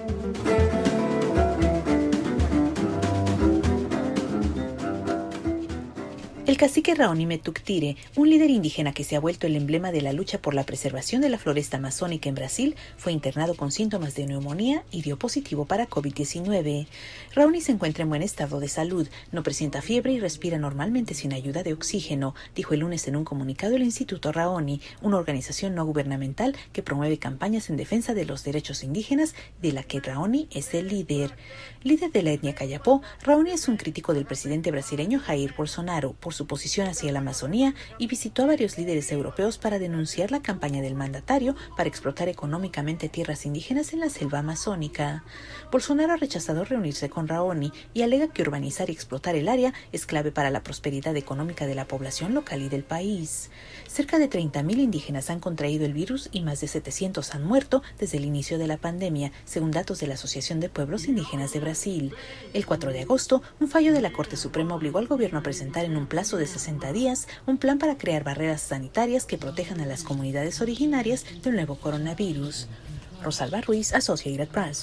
El cacique Raoni Metuktire, un líder indígena que se ha vuelto el emblema de la lucha por la preservación de la floresta amazónica en Brasil, fue internado con síntomas de neumonía y dio positivo para COVID diecinueve. Raoni se encuentra en buen estado de salud, no presenta fiebre y respira normalmente sin ayuda de oxígeno, dijo el lunes en un comunicado el Instituto Raoni, una organización no gubernamental que promueve campañas en defensa de los derechos indígenas, de la que Raoni es el líder. Líder de la etnia Kayapó, Raoni es un crítico del presidente brasileño Jair Bolsonaro por su posición hacia la Amazonía y visitó a varios líderes europeos para denunciar la campaña del mandatario para explotar económicamente tierras indígenas en la selva amazónica. Bolsonaro ha rechazado reunirse con Raoni y alega que urbanizar y explotar el área es clave para la prosperidad económica de la población local y del país. Cerca de treinta mil indígenas han contraído el virus y más de setecientos han muerto desde el inicio de la pandemia, según datos de la Asociación de Pueblos Indígenas de Brasil. El cuatro de agosto, un fallo de la Corte Suprema obligó al gobierno a presentar en un plazo de sesenta días un plan para crear barreras sanitarias que protejan a las comunidades originarias del nuevo coronavirus. Rosalba Ruiz, Associated Press.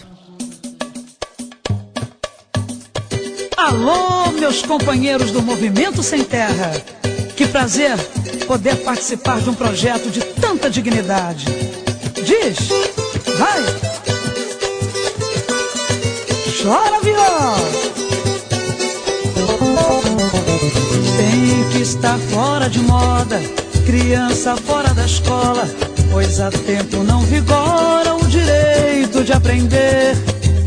Alô, meus companheiros do Movimento Sem Terra. Que prazer poder participar de um projeto de tanta dignidade. Diz, vai. Chora, viola. Tem que estar fora de moda, criança fora da escola, pois há tempo não vigora o direito de aprender.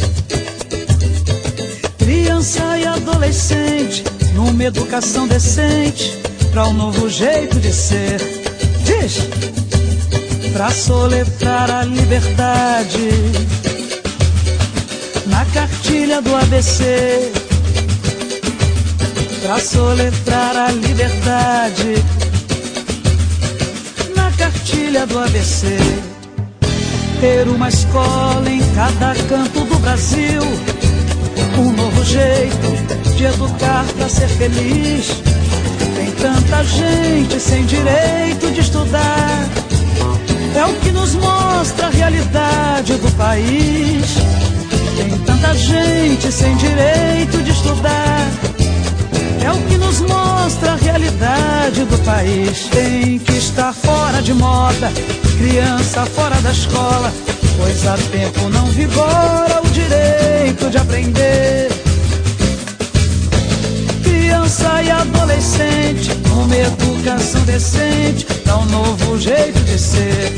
Criança e adolescente, numa educação decente, pra um novo jeito de ser. Diz! Pra soletrar a liberdade na cartilha do A B C. Pra soletrar a liberdade na cartilha do A B C. Ter uma escola em cada canto do Brasil, um novo jeito de educar pra ser feliz. Tem tanta gente sem direito de estudar, é o que nos mostra a realidade do país. Tem tanta gente sem direito de estudar, é o que nos mostra a realidade do país. Tem que estar fora de moda, criança fora da escola, pois há tempo não vigora o direito de aprender. Criança e adolescente, uma educação decente, dá um novo jeito de ser.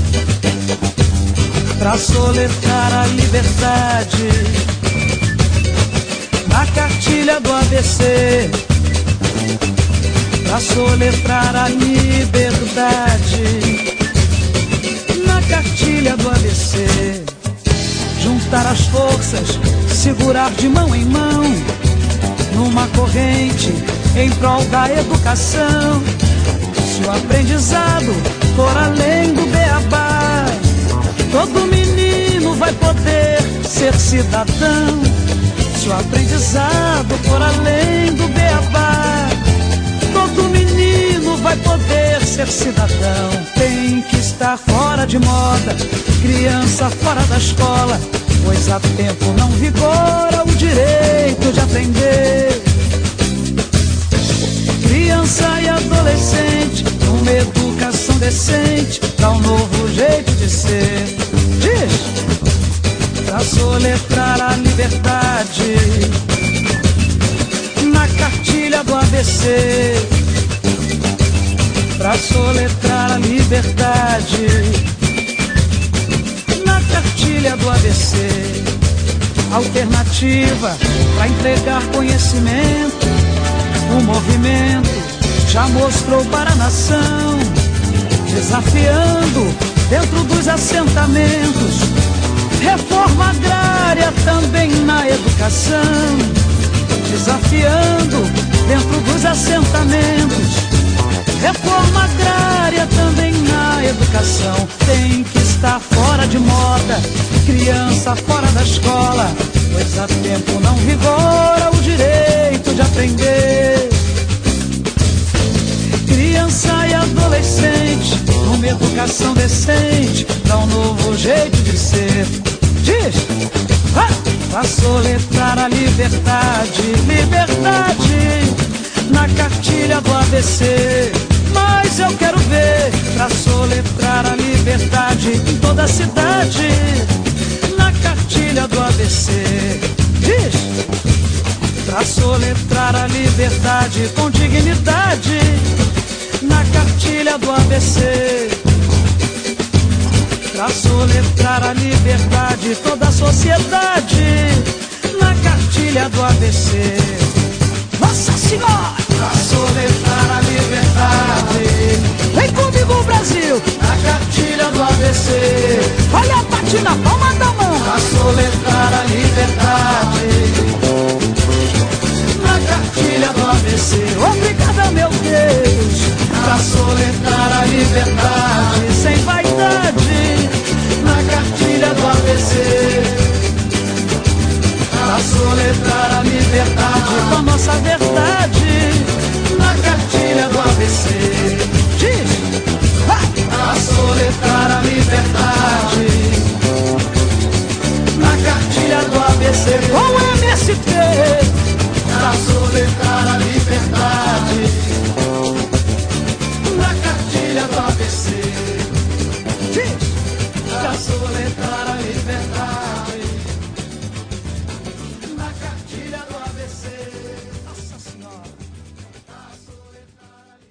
Pra soletrar a liberdade na cartilha do A B C. Pra soletrar a liberdade na cartilha do A B C. Juntar as forças, segurar de mão em mão, numa corrente em prol da educação. Se o aprendizado for além do beabá, todo menino vai poder ser cidadão. Se o aprendizado for além do beabá, todo menino vai poder ser cidadão. Tem que estar fora de moda, criança fora da escola, pois há tempo não vigora o direito de aprender. Criança e adolescente, uma educação decente, pra um novo jeito de ser. Diz! Pra soletrar a liberdade na cartilha do A B C. Pra soletrar a liberdade na cartilha do A B C. Alternativa pra entregar conhecimento. O movimento já mostrou para a nação, desafiando dentro dos assentamentos. Reforma agrária também na educação, desafiando dentro dos assentamentos. Reforma agrária também na educação. Tem que estar fora de moda, criança fora da escola, pois há tempo não vigora o direito de aprender. Criança e adolescente, uma educação decente, dá um novo jeito de ser. Diz! Ah! Pra soletrar a liberdade, liberdade na cartilha do A B C. Mas eu quero ver pra soletrar a liberdade em toda a cidade, na cartilha do A B C. Diz! Pra soletrar a liberdade com dignidade, na cartilha do A B C. Pra soletrar a liberdade toda a sociedade, na cartilha do A B C. Nossa Senhora! Pra soletrar a liberdade, vem comigo, Brasil, na cartilha do A B C. Olha a Pati na palma da mão. Pra soletrar a liberdade na cartilha do A B C. Obrigada, meu Deus. Pra soletrar a liberdade sem vaidade, na cartilha do A B C. Pra soletrar a liberdade com a nossa verdade, na cartilha do A B C. Diz! Pra soletrar a liberdade na cartilha do A B C com o M S T. Pra soletrar a liberdade na cartilha do A B C. Diz! Pra soletrar a liberdade na cartilha do A B C. Nossa Senhora! Pra soletrar a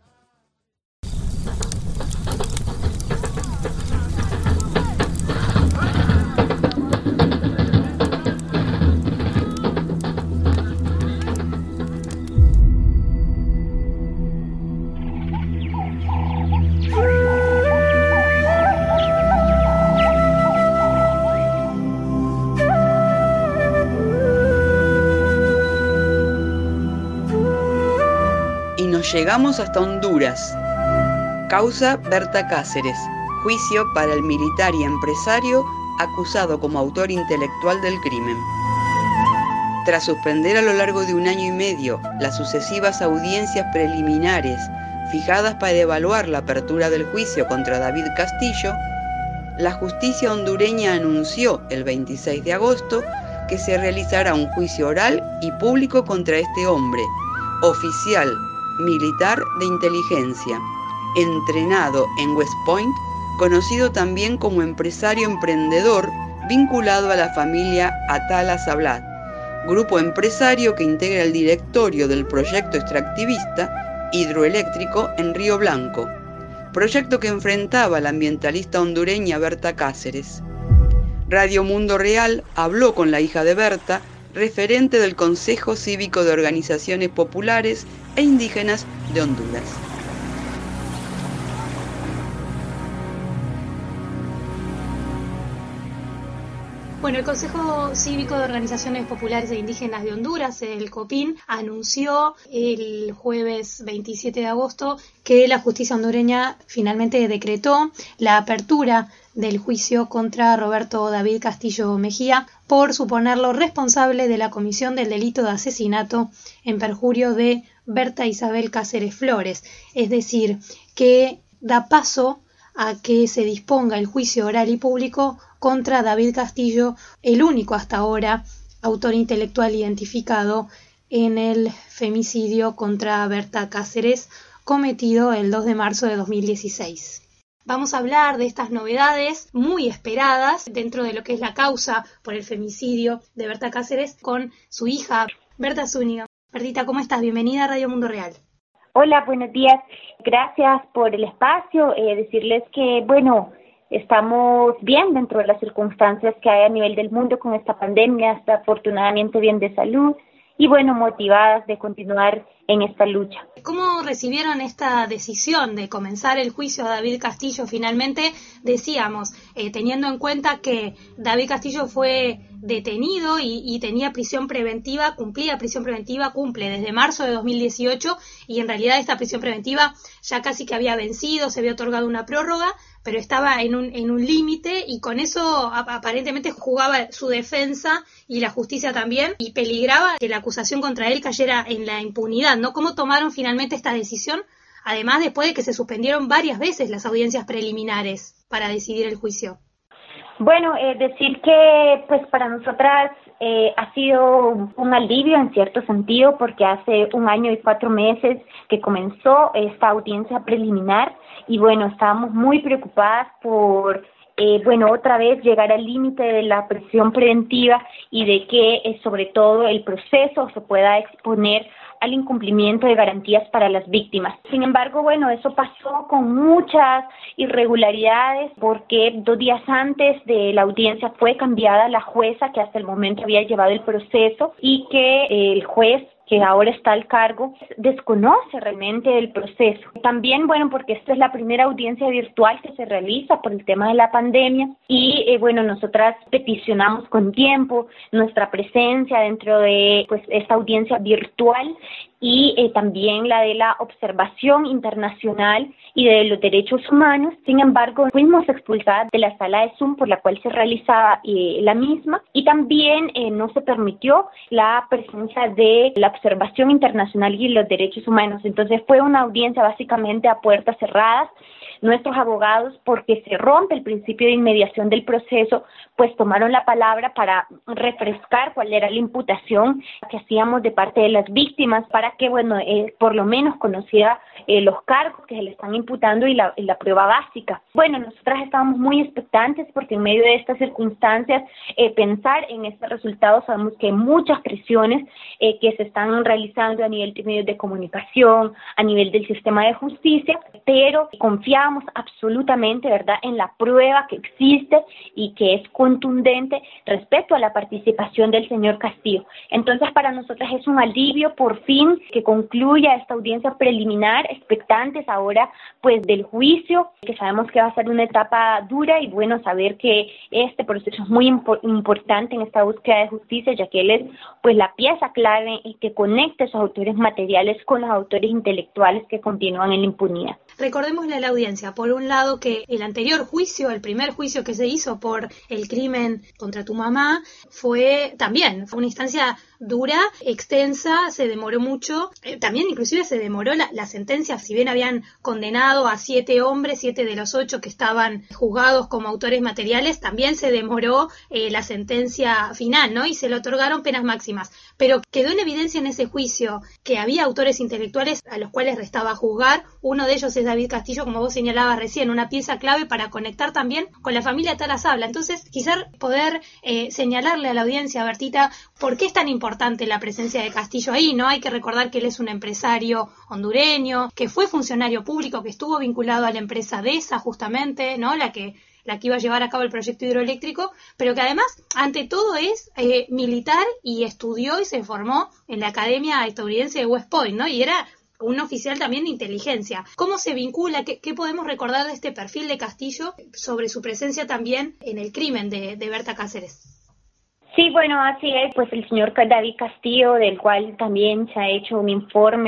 Llegamos hasta Honduras. Causa Berta Cáceres. Juicio para el militar y empresario acusado como autor intelectual del crimen. Tras suspender a lo largo de un año y medio las sucesivas audiencias preliminares fijadas para evaluar la apertura del juicio contra David Castillo, la justicia hondureña anunció el veintiséis de agosto que se realizará un juicio oral y público contra este hombre, oficial militar de inteligencia, entrenado en West Point, conocido también como empresario emprendedor vinculado a la familia Atala Sablat, grupo empresario que integra el directorio del proyecto extractivista hidroeléctrico en Río Blanco, proyecto que enfrentaba a la ambientalista hondureña Berta Cáceres. Radio Mundo Real habló con la hija de Berta, referente del Consejo Cívico de Organizaciones Populares e Indígenas de Honduras. Bueno, el Consejo Cívico de Organizaciones Populares e Indígenas de Honduras, el COPIN, anunció el jueves veintisiete de agosto que la justicia hondureña finalmente decretó la apertura del juicio contra Roberto David Castillo Mejía por suponerlo responsable de la comisión del delito de asesinato en perjurio de Berta Isabel Cáceres Flores, es decir, que da paso a que se disponga el juicio oral y público contra David Castillo, el único hasta ahora autor intelectual identificado en el femicidio contra Berta Cáceres cometido el dos de marzo de dos mil dieciséis. Vamos a hablar de estas novedades muy esperadas dentro de lo que es la causa por el femicidio de Berta Cáceres con su hija Berta Zúñiga. Bertita, ¿cómo estás? Bienvenida a Radio Mundo Real. Hola, buenos días. Gracias por el espacio. Eh, decirles que, bueno, estamos bien dentro de las circunstancias que hay a nivel del mundo con esta pandemia, está afortunadamente bien de salud y, bueno, motivadas de continuar en esta lucha. ¿Cómo recibieron esta decisión de comenzar el juicio a David Castillo? Finalmente, decíamos, eh, teniendo en cuenta que David Castillo fue detenido y, y tenía prisión preventiva, cumplía prisión preventiva, cumple desde marzo de dos mil dieciocho y en realidad esta prisión preventiva ya casi que había vencido, se había otorgado una prórroga, pero estaba en un, en un límite y con eso aparentemente jugaba su defensa y la justicia también y peligraba que la acusación contra él cayera en la impunidad, ¿no? ¿Cómo tomaron finalmente esta decisión? Además, después de que se suspendieron varias veces las audiencias preliminares para decidir el juicio. Bueno, eh, decir que pues para nosotras eh, ha sido un alivio en cierto sentido porque hace un año y cuatro meses que comenzó esta audiencia preliminar y bueno, estábamos muy preocupadas por eh, bueno, otra vez llegar al límite de la prisión preventiva y de que eh, sobre todo el proceso se pueda exponer al incumplimiento de garantías para las víctimas. Sin embargo, bueno, eso pasó con muchas irregularidades porque dos días antes de la audiencia fue cambiada la jueza que hasta el momento había llevado el proceso y que el juez que ahora está al cargo, desconoce realmente el proceso. También, bueno, porque esta es la primera audiencia virtual que se realiza por el tema de la pandemia y, eh, bueno, nosotras peticionamos con tiempo nuestra presencia dentro de, pues, esta audiencia virtual y eh, también la de la observación internacional y de los derechos humanos. Sin embargo, fuimos expulsadas de la sala de Zoom por la cual se realizaba eh, la misma y también eh, no se permitió la presencia de la observación internacional y los derechos humanos. Entonces fue una audiencia básicamente a puertas cerradas. Nuestros abogados, porque se rompe el principio de inmediación del proceso, pues tomaron la palabra para refrescar cuál era la imputación que hacíamos de parte de las víctimas para que, bueno, eh, por lo menos conociera eh, los cargos que se le están imputando y la, y la prueba básica. Bueno, nosotras estábamos muy expectantes porque en medio de estas circunstancias, eh, pensar en este resultado, sabemos que hay muchas presiones eh, que se están realizando a nivel de medios de comunicación, a nivel del sistema de justicia, pero confiamos absolutamente, ¿verdad?, en la prueba que existe y que es contundente respecto a la participación del señor Castillo. Entonces, para nosotras es un alivio por fin que concluya esta audiencia preliminar, expectantes ahora pues del juicio, que sabemos que va a ser una etapa dura y bueno, saber que este proceso es muy impo- importante en esta búsqueda de justicia, ya que él es pues la pieza clave que conecta esos autores materiales con los autores intelectuales que continúan en la impunidad. Recordémosle a la audiencia, por un lado, que el anterior juicio, el primer juicio que se hizo por el crimen contra tu mamá, fue también fue una instancia dura, extensa, se demoró mucho, eh, también inclusive se demoró la, la sentencia, si bien habían condenado a siete hombres, siete de los ocho que estaban juzgados como autores materiales, también se demoró eh, la sentencia final, ¿no? Y se le otorgaron penas máximas, pero quedó en evidencia en ese juicio que había autores intelectuales a los cuales restaba juzgar, uno de ellos es David Castillo, como vos señalabas recién, una pieza clave para conectar también con la familia Tarazabla. Entonces, quizás poder eh, señalarle a la audiencia, Bertita, por qué es tan importante la presencia de Castillo ahí, ¿no? Hay que recordar que él es un empresario hondureño, que fue funcionario público, que estuvo vinculado a la empresa DESA, justamente, ¿no? La que la que iba a llevar a cabo el proyecto hidroeléctrico, pero que además, ante todo, es eh, militar y estudió y se formó en la Academia Estadounidense de West Point, ¿no? Y era un oficial también de inteligencia. ¿Cómo se vincula? ¿Qué, qué podemos recordar de este perfil de Castillo sobre su presencia también en el crimen de, de Berta Cáceres? Sí, bueno, así es, pues el señor David Castillo, del cual también se ha hecho un informe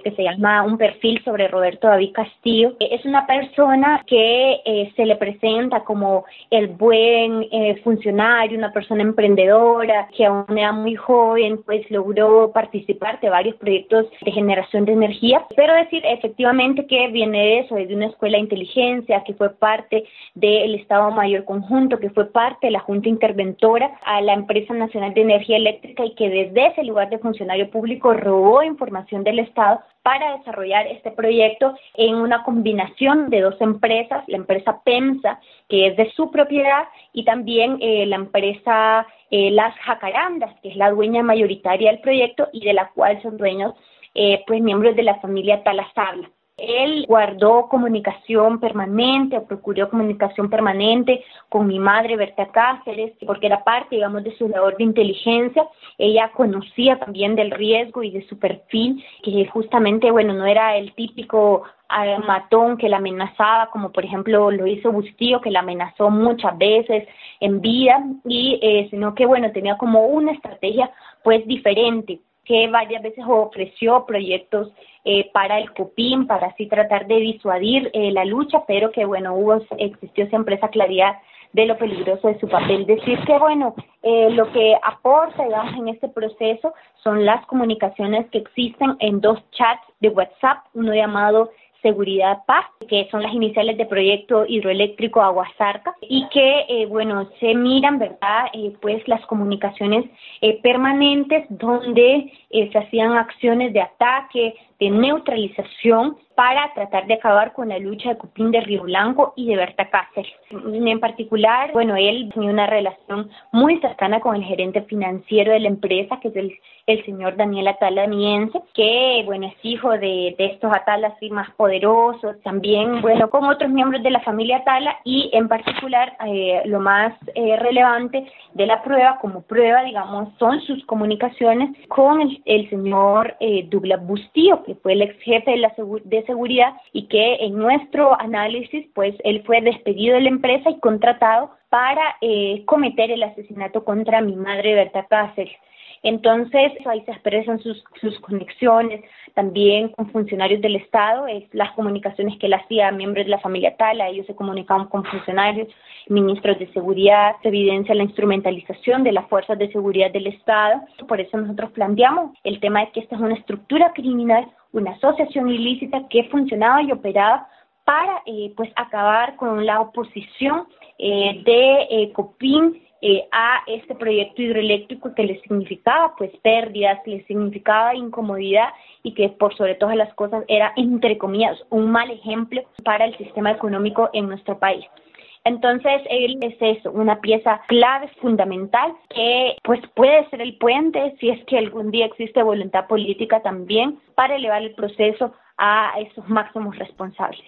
que se llama Un perfil sobre Roberto David Castillo. Es una persona que eh, se le presenta como el buen eh, funcionario, una persona emprendedora, que a una edad muy joven pues logró participar de varios proyectos de generación de energía, pero decir efectivamente que viene de eso, de una escuela de inteligencia, que fue parte del Estado Mayor Conjunto, que fue parte de la Junta Interventora a la Empresa Nacional de Energía Eléctrica y que desde ese lugar de funcionario público robó información del Estado para desarrollar este proyecto en una combinación de dos empresas, la empresa PEMSA, que es de su propiedad, y también eh, la empresa eh, Las Jacarandas, que es la dueña mayoritaria del proyecto y de la cual son dueños eh, pues miembros de la familia Talasabla. Él guardó comunicación permanente, o procuró comunicación permanente con mi madre, Berta Cáceres, porque era parte, digamos, de su labor de inteligencia. Ella conocía también del riesgo y de su perfil, que justamente, bueno, no era el típico eh, matón que la amenazaba, como por ejemplo lo hizo Bustillo, que la amenazó muchas veces en vida, y eh, sino que, bueno, tenía como una estrategia, pues, diferente, que varias veces ofreció proyectos eh, para el COPIN, para así tratar de disuadir eh, la lucha, pero que bueno, hubo, existió siempre esa claridad de lo peligroso de su papel. Decir que bueno, eh, lo que aporta, digamos, en este proceso son las comunicaciones que existen en dos chats de WhatsApp, uno llamado Seguridad Paz, que son las iniciales de Proyecto Hidroeléctrico Aguasarca, y que, eh, bueno, se miran, ¿verdad?, eh, pues las comunicaciones eh, permanentes donde eh, se hacían acciones de ataque, de neutralización para tratar de acabar con la lucha de Copín de Río Blanco y de Berta Cáceres. En particular, bueno, él tenía una relación muy cercana con el gerente financiero de la empresa, que es el, el señor Daniel Atala Miense, que, bueno, es hijo de, de estos Atalas más poderosos, también, bueno, con otros miembros de la familia Atala, y en particular, eh, lo más eh, relevante de la prueba, como prueba, digamos, son sus comunicaciones con el, el señor eh, Douglas Bustillo, que fue el ex jefe de la segu- de seguridad, y que en nuestro análisis, pues, él fue despedido de la empresa y contratado para eh, cometer el asesinato contra mi madre, Berta Cáceres. Entonces, ahí se expresan sus, sus conexiones, también con funcionarios del Estado, es las comunicaciones que él hacía a miembros de la familia Tala, ellos se comunicaban con funcionarios, ministros de seguridad, se evidencia la instrumentalización de las fuerzas de seguridad del Estado. Por eso nosotros planteamos el tema de que esta es una estructura criminal, una asociación ilícita que funcionaba y operaba para eh, pues acabar con la oposición eh, de eh, Copín eh, a este proyecto hidroeléctrico, que le significaba pues pérdidas, le significaba incomodidad, y que por sobre todas las cosas era, entre comillas, un mal ejemplo para el sistema económico en nuestro país. Entonces, él es eso, una pieza clave, fundamental, que pues puede ser el puente, si es que algún día existe voluntad política también, para elevar el proceso a esos máximos responsables.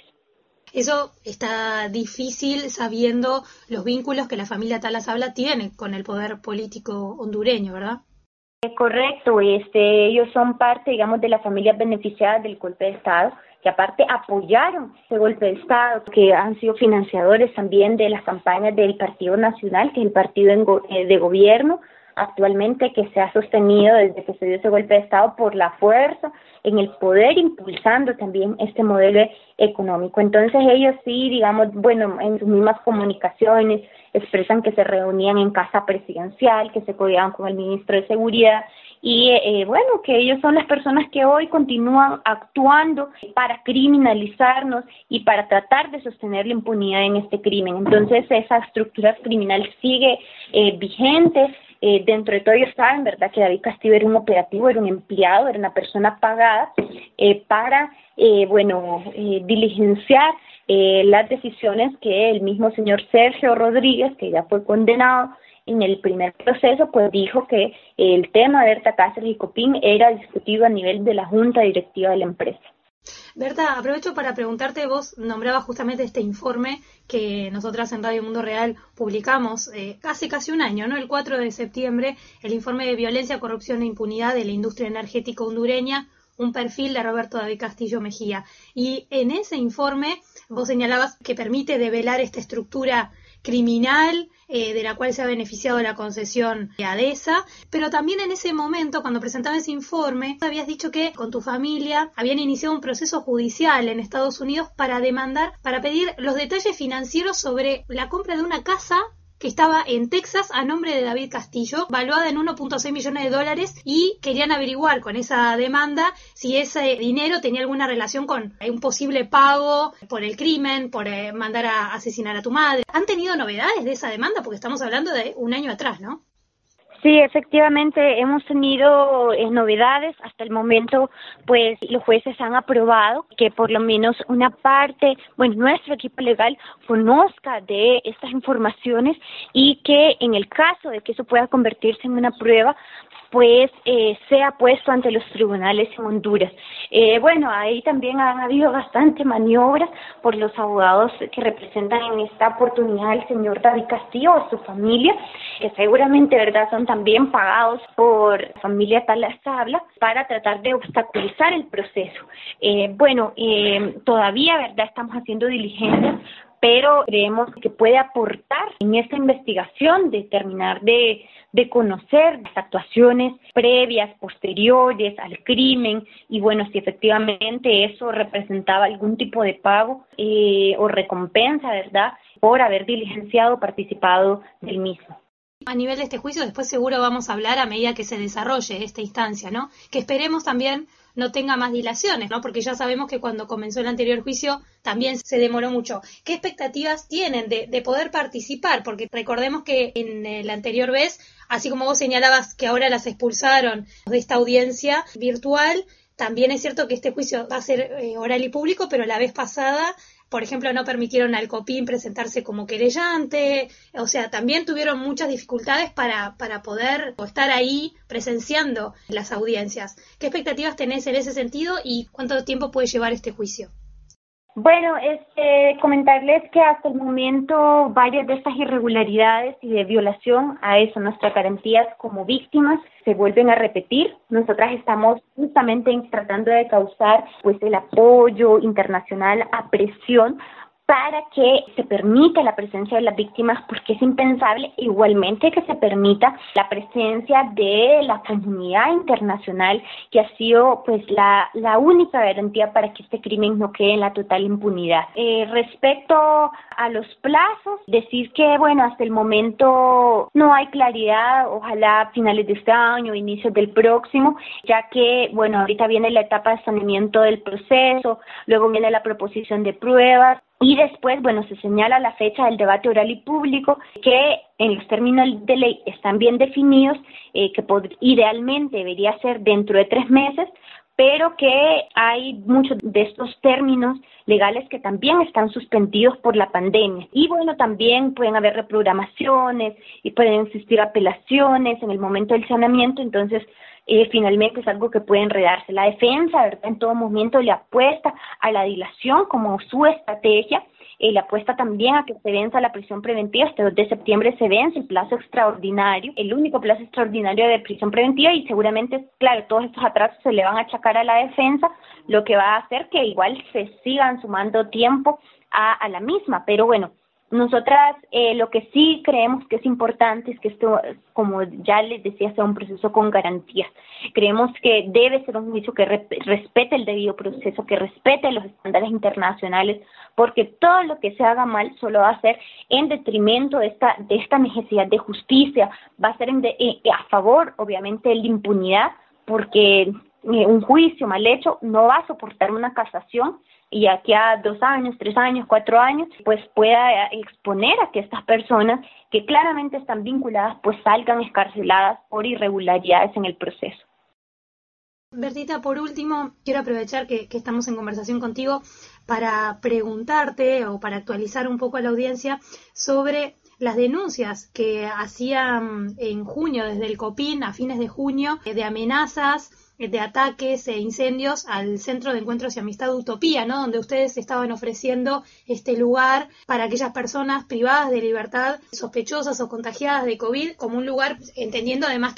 Eso está difícil sabiendo los vínculos que la familia Talasabla tiene con el poder político hondureño, ¿verdad? Correcto, este, ellos son parte, digamos, de las familias beneficiadas del golpe de Estado, que aparte apoyaron ese golpe de Estado, que han sido financiadores también de las campañas del Partido Nacional, que es el partido en go- de gobierno actualmente, que se ha sostenido desde que se dio ese golpe de Estado por la fuerza en el poder, impulsando también este modelo económico. Entonces ellos sí, digamos, bueno, en sus mismas comunicaciones expresan que se reunían en casa presidencial, que se codeaban con el ministro de Seguridad, y eh, bueno, que ellos son las personas que hoy continúan actuando para criminalizarnos y para tratar de sostener la impunidad en este crimen. Entonces esa estructura criminal sigue eh, vigente. Eh, dentro de todo ellos saben, ¿verdad?, que David Castillo era un operativo, era un empleado, era una persona pagada eh, para, eh, bueno, eh, diligenciar eh, las decisiones que el mismo señor Sergio Rodríguez, que ya fue condenado en el primer proceso, pues dijo que el tema de Berta Cáceres y Copín era discutido a nivel de la junta directiva de la empresa. Berta, aprovecho para preguntarte, vos nombrabas justamente este informe que nosotras en Radio Mundo Real publicamos eh, hace casi un año, ¿no? El cuatro de septiembre, el informe de violencia, corrupción e impunidad de la industria energética hondureña, un perfil de Roberto David Castillo Mejía. Y en ese informe vos señalabas que permite develar esta estructura criminal eh, de la cual se ha beneficiado la concesión de ADESA, pero también en ese momento, cuando presentaba ese informe, habías dicho que con tu familia habían iniciado un proceso judicial en Estados Unidos para demandar, para pedir los detalles financieros sobre la compra de una casa que estaba en Texas a nombre de David Castillo, valuada en uno punto seis millones de dólares, y querían averiguar con esa demanda si ese dinero tenía alguna relación con un posible pago por el crimen, por eh, mandar a asesinar a tu madre. ¿Han tenido novedades de esa demanda? Porque estamos hablando de un año atrás, ¿no? Sí, efectivamente hemos tenido eh, novedades. Hasta el momento, pues los jueces han aprobado que por lo menos una parte, bueno, nuestro equipo legal conozca de estas informaciones y que en el caso de que eso pueda convertirse en una prueba, pues eh, sea puesto ante los tribunales en Honduras. Eh, bueno, ahí también han habido bastante maniobras por los abogados que representan en esta oportunidad al señor David Castillo o su familia, que seguramente, verdad, son también pagados por la familia Talasabla para tratar de obstaculizar el proceso. Eh, bueno, eh, todavía, verdad, estamos haciendo diligencias, pero creemos que puede aportar en esta investigación, determinar de, de conocer las actuaciones previas, posteriores al crimen, y bueno, si efectivamente eso representaba algún tipo de pago eh, o recompensa, ¿verdad?, por haber diligenciado o participado del mismo. A nivel de este juicio, después seguro vamos a hablar a medida que se desarrolle esta instancia, ¿no? Que esperemos también no tenga más dilaciones, ¿no? Porque ya sabemos que cuando comenzó el anterior juicio también se demoró mucho. ¿Qué expectativas tienen de, de poder participar? Porque recordemos que en el anterior vez, así como vos señalabas que ahora las expulsaron de esta audiencia virtual, también es cierto que este juicio va a ser eh, oral y público, pero la vez pasada, por ejemplo, no permitieron al COPIN presentarse como querellante, o sea, también tuvieron muchas dificultades para, para poder estar ahí presenciando las audiencias. ¿Qué expectativas tenés en ese sentido y cuánto tiempo puede llevar este juicio? Bueno, este, comentarles que hasta el momento varias de estas irregularidades y de violación a eso, nuestras garantías como víctimas, se vuelven a repetir. Nosotras estamos justamente tratando de causar pues el apoyo internacional a presión para que se permita la presencia de las víctimas, porque es impensable igualmente que se permita la presencia de la comunidad internacional, que ha sido pues la, la única garantía para que este crimen no quede en la total impunidad. Eh, respecto a los plazos, decir que bueno, hasta el momento no hay claridad, ojalá a finales de este año, inicios del próximo, ya que bueno, ahorita viene la etapa de saneamiento del proceso, luego viene la proposición de pruebas, y después, bueno, se señala la fecha del debate oral y público, que en los términos de ley están bien definidos, eh, que pod- idealmente debería ser dentro de tres meses, pero que hay muchos de estos términos legales que también están suspendidos por la pandemia. Y bueno, también pueden haber reprogramaciones y pueden existir apelaciones en el momento del saneamiento, entonces Eh, finalmente es algo que puede enredarse. La defensa, ¿verdad?, en todo momento le apuesta a la dilación como su estrategia, eh, le apuesta también a que se venza la prisión preventiva. Este dos de septiembre se vence el plazo extraordinario, el único plazo extraordinario de prisión preventiva, y seguramente, claro, todos estos atrasos se le van a achacar a la defensa, lo que va a hacer que igual se sigan sumando tiempo a, a la misma, pero bueno, nosotras eh, lo que sí creemos que es importante es que esto, como ya les decía, sea un proceso con garantías. Creemos que debe ser un juicio que re- respete el debido proceso, que respete los estándares internacionales, porque todo lo que se haga mal solo va a ser en detrimento de esta, de esta necesidad de justicia, va a ser en de, eh, a favor, obviamente, de la impunidad, porque eh, un juicio mal hecho no va a soportar una casación, y aquí a dos años, tres años, cuatro años, pues pueda exponer a que estas personas que claramente están vinculadas, pues salgan escarceladas por irregularidades en el proceso. Bertita, por último, quiero aprovechar que, que estamos en conversación contigo para preguntarte o para actualizar un poco a la audiencia sobre las denuncias que hacían en junio, desde el COPIN a fines de junio, de amenazas, de ataques e incendios al Centro de Encuentros y Amistad Utopía, ¿no?, donde ustedes estaban ofreciendo este lugar para aquellas personas privadas de libertad, sospechosas o contagiadas de COVID, como un lugar, entendiendo además que,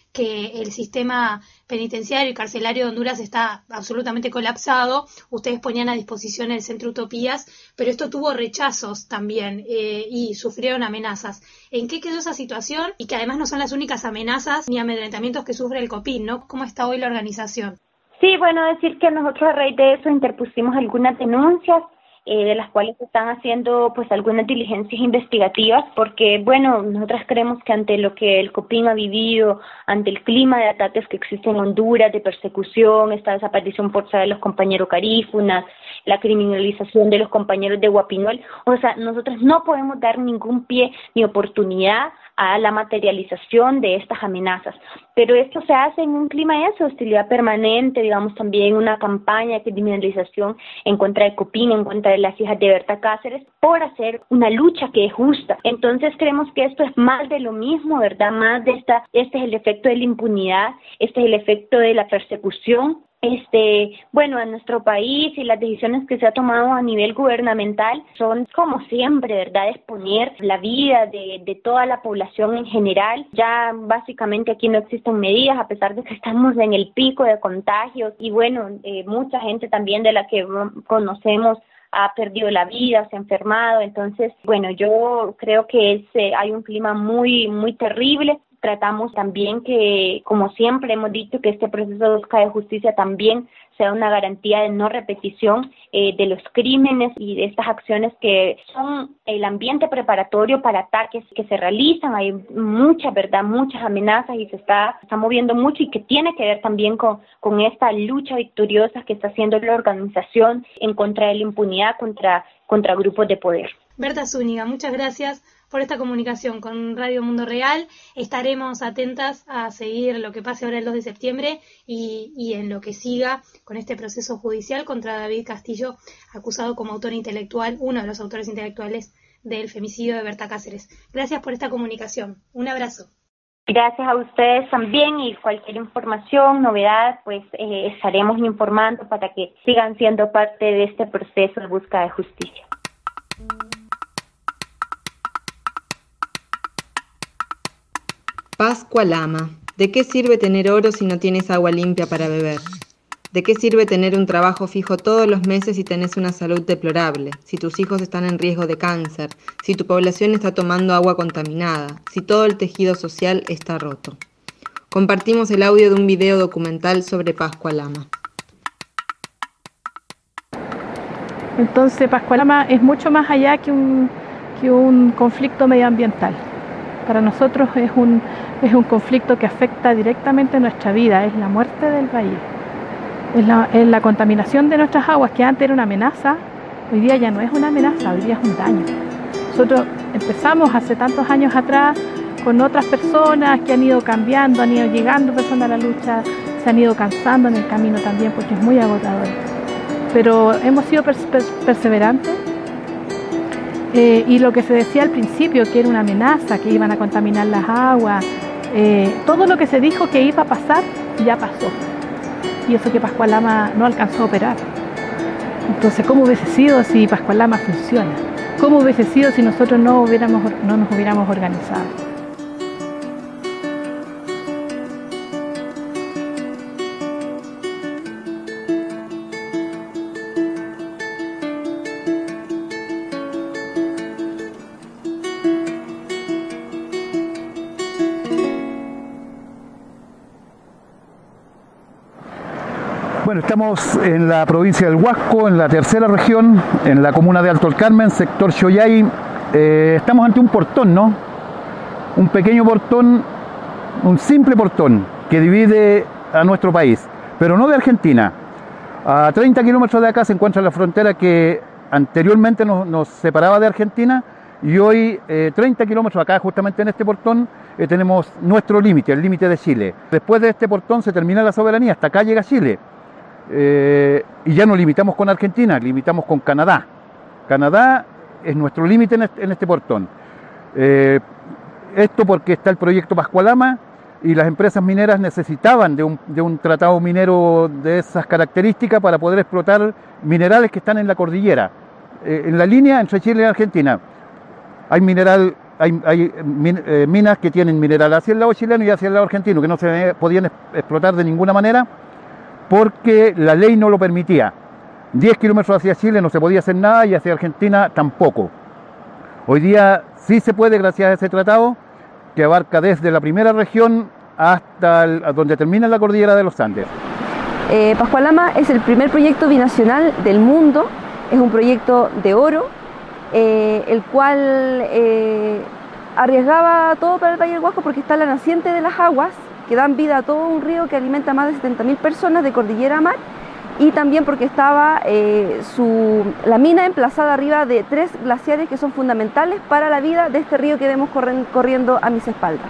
que el sistema penitenciario y carcelario de Honduras está absolutamente colapsado. Ustedes ponían a disposición el Centro Utopías, pero esto tuvo rechazos también eh, y sufrieron amenazas. ¿En qué quedó esa situación? Y que además no son las únicas amenazas ni amedrentamientos que sufre el COPIN, ¿no? ¿Cómo está hoy la organización? Sí, bueno, decir que nosotros a raíz de eso interpusimos algunas denuncias, eh, de las cuales se están haciendo pues algunas diligencias investigativas, porque bueno, nosotras creemos que ante lo que el COPIN ha vivido, ante el clima de ataques que existe en Honduras, de persecución, esta desaparición forzada de los compañeros carífunas, la criminalización de los compañeros de Guapinol, o sea, nosotros no podemos dar ningún pie ni oportunidad a la materialización de estas amenazas. Pero esto se hace en un clima de hostilidad permanente, digamos también una campaña de criminalización en contra de COPIN, en contra de las hijas de Berta Cáceres, por hacer una lucha que es justa. Entonces creemos que esto es más de lo mismo, ¿verdad? Más de esta, este es el efecto de la impunidad, este es el efecto de la persecución. Este, bueno, en nuestro país y las decisiones que se ha tomado a nivel gubernamental son, como siempre, ¿verdad?, exponer la vida de, de toda la población en general. Ya básicamente aquí no existen medidas, a pesar de que estamos en el pico de contagios y bueno, eh, mucha gente también de la que conocemos ha perdido la vida, se ha enfermado. Entonces, bueno, yo creo que es, eh, hay un clima muy, muy terrible. Tratamos también que, como siempre hemos dicho, que este proceso de búsqueda de justicia también sea una garantía de no repetición eh, de los crímenes y de estas acciones que son el ambiente preparatorio para ataques que se realizan. Hay muchas, ¿verdad?, muchas amenazas y se está, está moviendo mucho y que tiene que ver también con, con esta lucha victoriosa que está haciendo la organización en contra de la impunidad, contra, contra grupos de poder. Berta Zúñiga, muchas gracias por esta comunicación con Radio Mundo Real. Estaremos atentas a seguir lo que pase ahora el dos de septiembre y, y en lo que siga con este proceso judicial contra David Castillo, acusado como autor intelectual, uno de los autores intelectuales del femicidio de Berta Cáceres. Gracias por esta comunicación. Un abrazo. Gracias a ustedes también, y cualquier información, novedad, pues eh, estaremos informando para que sigan siendo parte de este proceso de búsqueda de justicia. Pascua Lama. ¿De qué sirve tener oro si no tienes agua limpia para beber? ¿De qué sirve tener un trabajo fijo todos los meses si tenés una salud deplorable? Si tus hijos están en riesgo de cáncer, si tu población está tomando agua contaminada, si todo el tejido social está roto. Compartimos el audio de un video documental sobre Pascua Lama. Entonces, Pascua Lama es mucho más allá que un, que un conflicto medioambiental. Para nosotros es un, es un conflicto que afecta directamente nuestra vida, es la muerte del país, es la, es la contaminación de nuestras aguas, que antes era una amenaza, hoy día ya no es una amenaza, hoy día es un daño. Nosotros empezamos hace tantos años atrás con otras personas que han ido cambiando, han ido llegando personas a la lucha, se han ido cansando en el camino también porque es muy agotador. Pero hemos sido pers pers perseverantes. Eh, y lo que se decía al principio, que era una amenaza, que iban a contaminar las aguas, eh, todo lo que se dijo que iba a pasar, ya pasó. Y eso que Pascua Lama no alcanzó a operar. Entonces, ¿cómo hubiese sido si Pascua Lama funciona? ¿Cómo hubiese sido si nosotros no, hubiéramos, no nos hubiéramos organizado? Bueno, estamos en la provincia del Huasco, en la tercera región, en la comuna de Alto el Carmen, sector Xollay. Eh, estamos ante un portón, ¿no? Un pequeño portón, un simple portón que divide a nuestro país, pero no de Argentina. A treinta kilómetros de acá se encuentra la frontera que anteriormente nos, nos separaba de Argentina, y hoy eh, treinta kilómetros acá, justamente en este portón, eh, tenemos nuestro límite, el límite de Chile. Después de este portón se termina la soberanía, hasta acá llega Chile. Eh, y ya no limitamos con Argentina, limitamos con Canadá. Canadá es nuestro límite en, este, en este portón. Eh, esto porque está el proyecto Pascua Lama y las empresas mineras necesitaban de un, de un tratado minero de esas características para poder explotar minerales que están en la cordillera, eh, en la línea entre Chile y Argentina. Hay mineral hay, hay min, eh, minas que tienen mineral hacia el lado chileno y hacia el lado argentino, que no se podían explotar de ninguna manera porque la ley no lo permitía. diez kilómetros hacia Chile no se podía hacer nada y hacia Argentina tampoco. Hoy día sí se puede gracias a ese tratado que abarca desde la primera región hasta el, donde termina la cordillera de los Andes. Eh, Pascualama es el primer proyecto binacional del mundo, es un proyecto de oro, eh, el cual eh, arriesgaba todo para el Valle del Huasco porque está la naciente de las aguas que dan vida a todo un río que alimenta a más de setenta mil personas de cordillera a mar, y también porque estaba eh, su, la mina emplazada arriba de tres glaciares que son fundamentales para la vida de este río que vemos corren, corriendo a mis espaldas.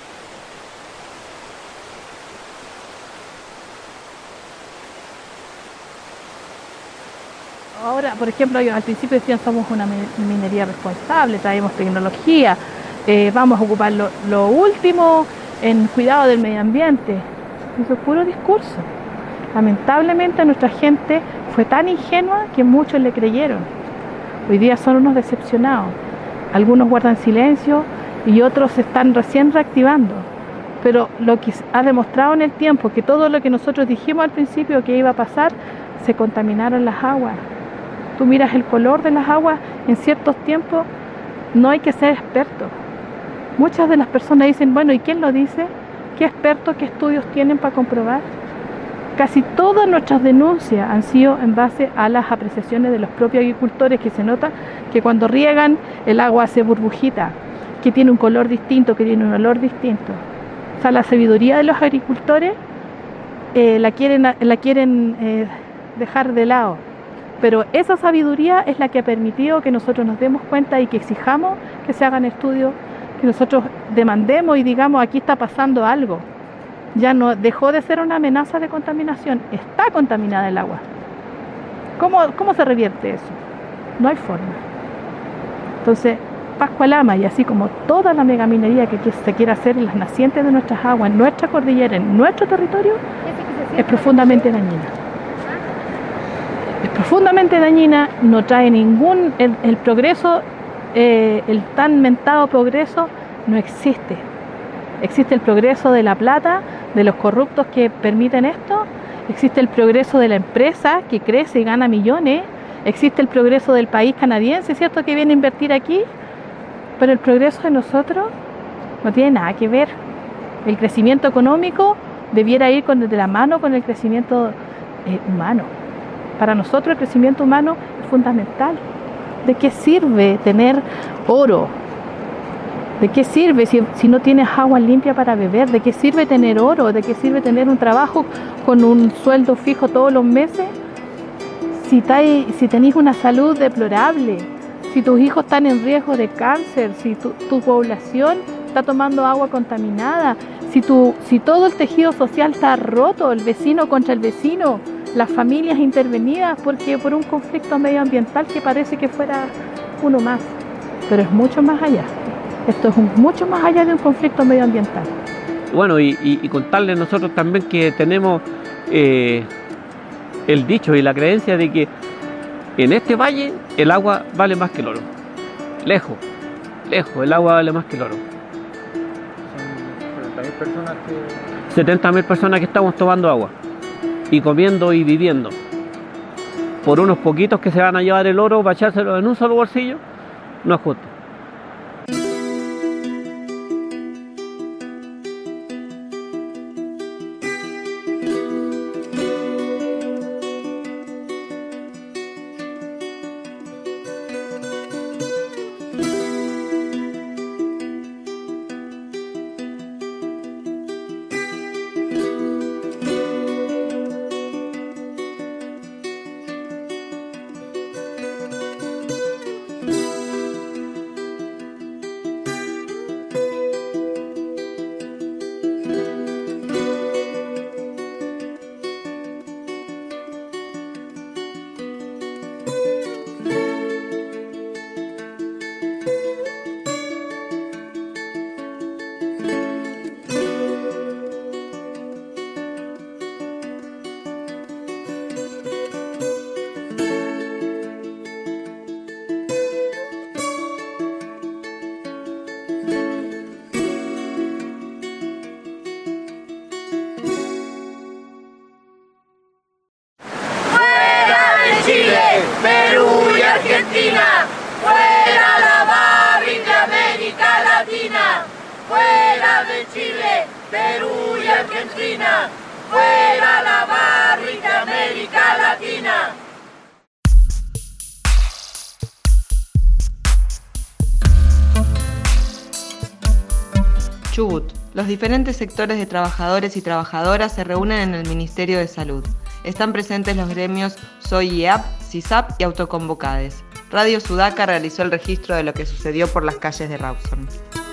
Ahora, por ejemplo, ellos al principio decían somos una minería responsable, traemos tecnología, eh, vamos a ocupar lo, lo último en cuidado del medio ambiente. Eso es puro discurso. Lamentablemente nuestra gente fue tan ingenua que muchos le creyeron. Hoy día son unos decepcionados. Algunos guardan silencio y otros se están recién reactivando. Pero lo que ha demostrado en el tiempo, que todo lo que nosotros dijimos al principio que iba a pasar, se contaminaron las aguas. Tú miras el color de las aguas en ciertos tiempos, no hay que ser experto. Muchas de las personas dicen, bueno, ¿y quién lo dice? ¿Qué expertos, qué estudios tienen para comprobar? Casi todas nuestras denuncias han sido en base a las apreciaciones de los propios agricultores, que se nota que cuando riegan el agua hace burbujita, que tiene un color distinto, que tiene un olor distinto. O sea, la sabiduría de los agricultores eh, la quieren, la quieren eh, dejar de lado. Pero esa sabiduría es la que ha permitido que nosotros nos demos cuenta y que exijamos que se hagan estudios, que nosotros demandemos y digamos aquí está pasando algo. Ya no dejó de ser una amenaza de contaminación, está contaminada el agua. ¿Cómo, cómo se revierte eso? No hay forma. Entonces, Pascualama, y así como toda la megaminería que se quiere hacer en las nacientes de nuestras aguas, en nuestra cordillera, en nuestro territorio, es profundamente dañina. Es profundamente dañina, no trae ningún... El, el progreso, eh, el tan mentado progreso, no existe. Existe el progreso de la plata, de los corruptos que permiten esto, existe el progreso de la empresa que crece y gana millones, existe el progreso del país canadiense, ¿cierto?, que viene a invertir aquí, pero el progreso de nosotros no tiene nada que ver. El crecimiento económico debiera ir con, de la mano con el crecimiento eh, humano. Para nosotros el crecimiento humano es fundamental. ¿De qué sirve tener oro? ¿De qué sirve si, si no tienes agua limpia para beber? ¿De qué sirve tener oro? ¿De qué sirve tener un trabajo con un sueldo fijo todos los meses? Si, tai, si tenéis una salud deplorable, si tus hijos están en riesgo de cáncer, si tu, tu población está tomando agua contaminada, si, tu, si todo el tejido social está roto, el vecino contra el vecino, las familias intervenidas porque por un conflicto medioambiental que parece que fuera uno más, pero es mucho más allá. Esto es un, mucho más allá de un conflicto medioambiental. Bueno, y, y, y contarles nosotros también que tenemos eh, el dicho y la creencia de que en este valle el agua vale más que el oro. Lejos, lejos, el agua vale más que el oro. Son setenta mil personas que... setenta mil personas que estamos tomando agua y comiendo y viviendo. Por unos poquitos que se van a llevar el oro para echárselo en un solo bolsillo, no es justo. Perú y Argentina, fuera la barri de América Latina. Chubut. Los diferentes sectores de trabajadores y trabajadoras se reúnen en el Ministerio de Salud. Están presentes los gremios S O I I E A P, CISAP y Autoconvocades. Radio Sudaca realizó el registro de lo que sucedió por las calles de Rawson.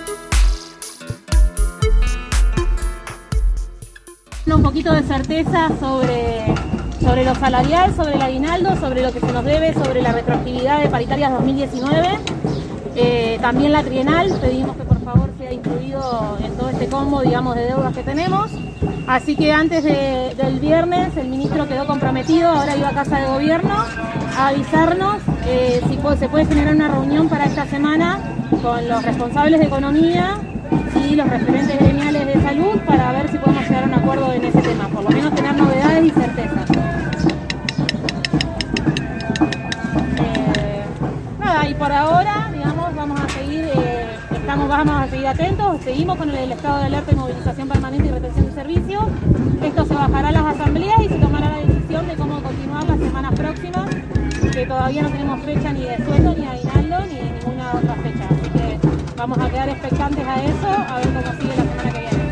Un poquito de certeza sobre, sobre lo salarial, sobre el aguinaldo, sobre lo que se nos debe, sobre la retroactividad de paritarias dos mil diecinueve. Eh, también la trienal, pedimos que por favor sea incluido en todo este combo, digamos, de deudas que tenemos. Así que antes de, del viernes el ministro quedó comprometido, ahora iba a Casa de Gobierno a avisarnos eh, si puede, se puede generar una reunión para esta semana con los responsables de economía y los referentes gremiales de salud para ver si podemos llegar a un acuerdo en ese tema, por lo menos tener novedades y certezas. Eh, nada, y por ahora, digamos, vamos a seguir, eh, estamos, vamos a seguir atentos, seguimos con el estado de alerta y movilización permanente y retención de servicios. Esto se bajará a las asambleas y se tomará la decisión de cómo continuar las semanas próximas, que todavía no tenemos fecha ni de sueldo, ni de aguinaldo, ni de ninguna otra fecha. Así que vamos a quedar expectantes a eso, a ver cómo sigue la semana que viene.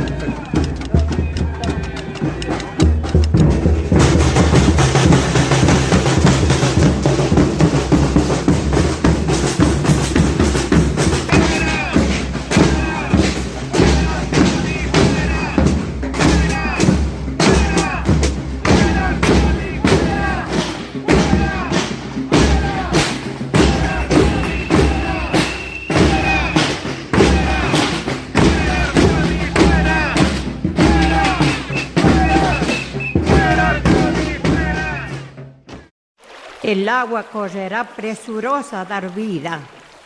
El agua correrá presurosa a dar vida.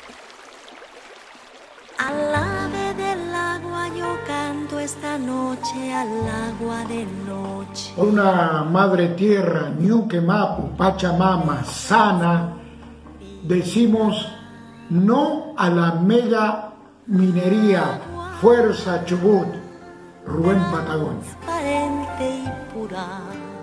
Al ave del agua yo canto esta noche, al agua de noche. Por una madre tierra, Ñuque Mapu, Pachamama, sana, decimos no a la mega minería, fuerza Chubut, Rubén Patagonia. Transparente y pura.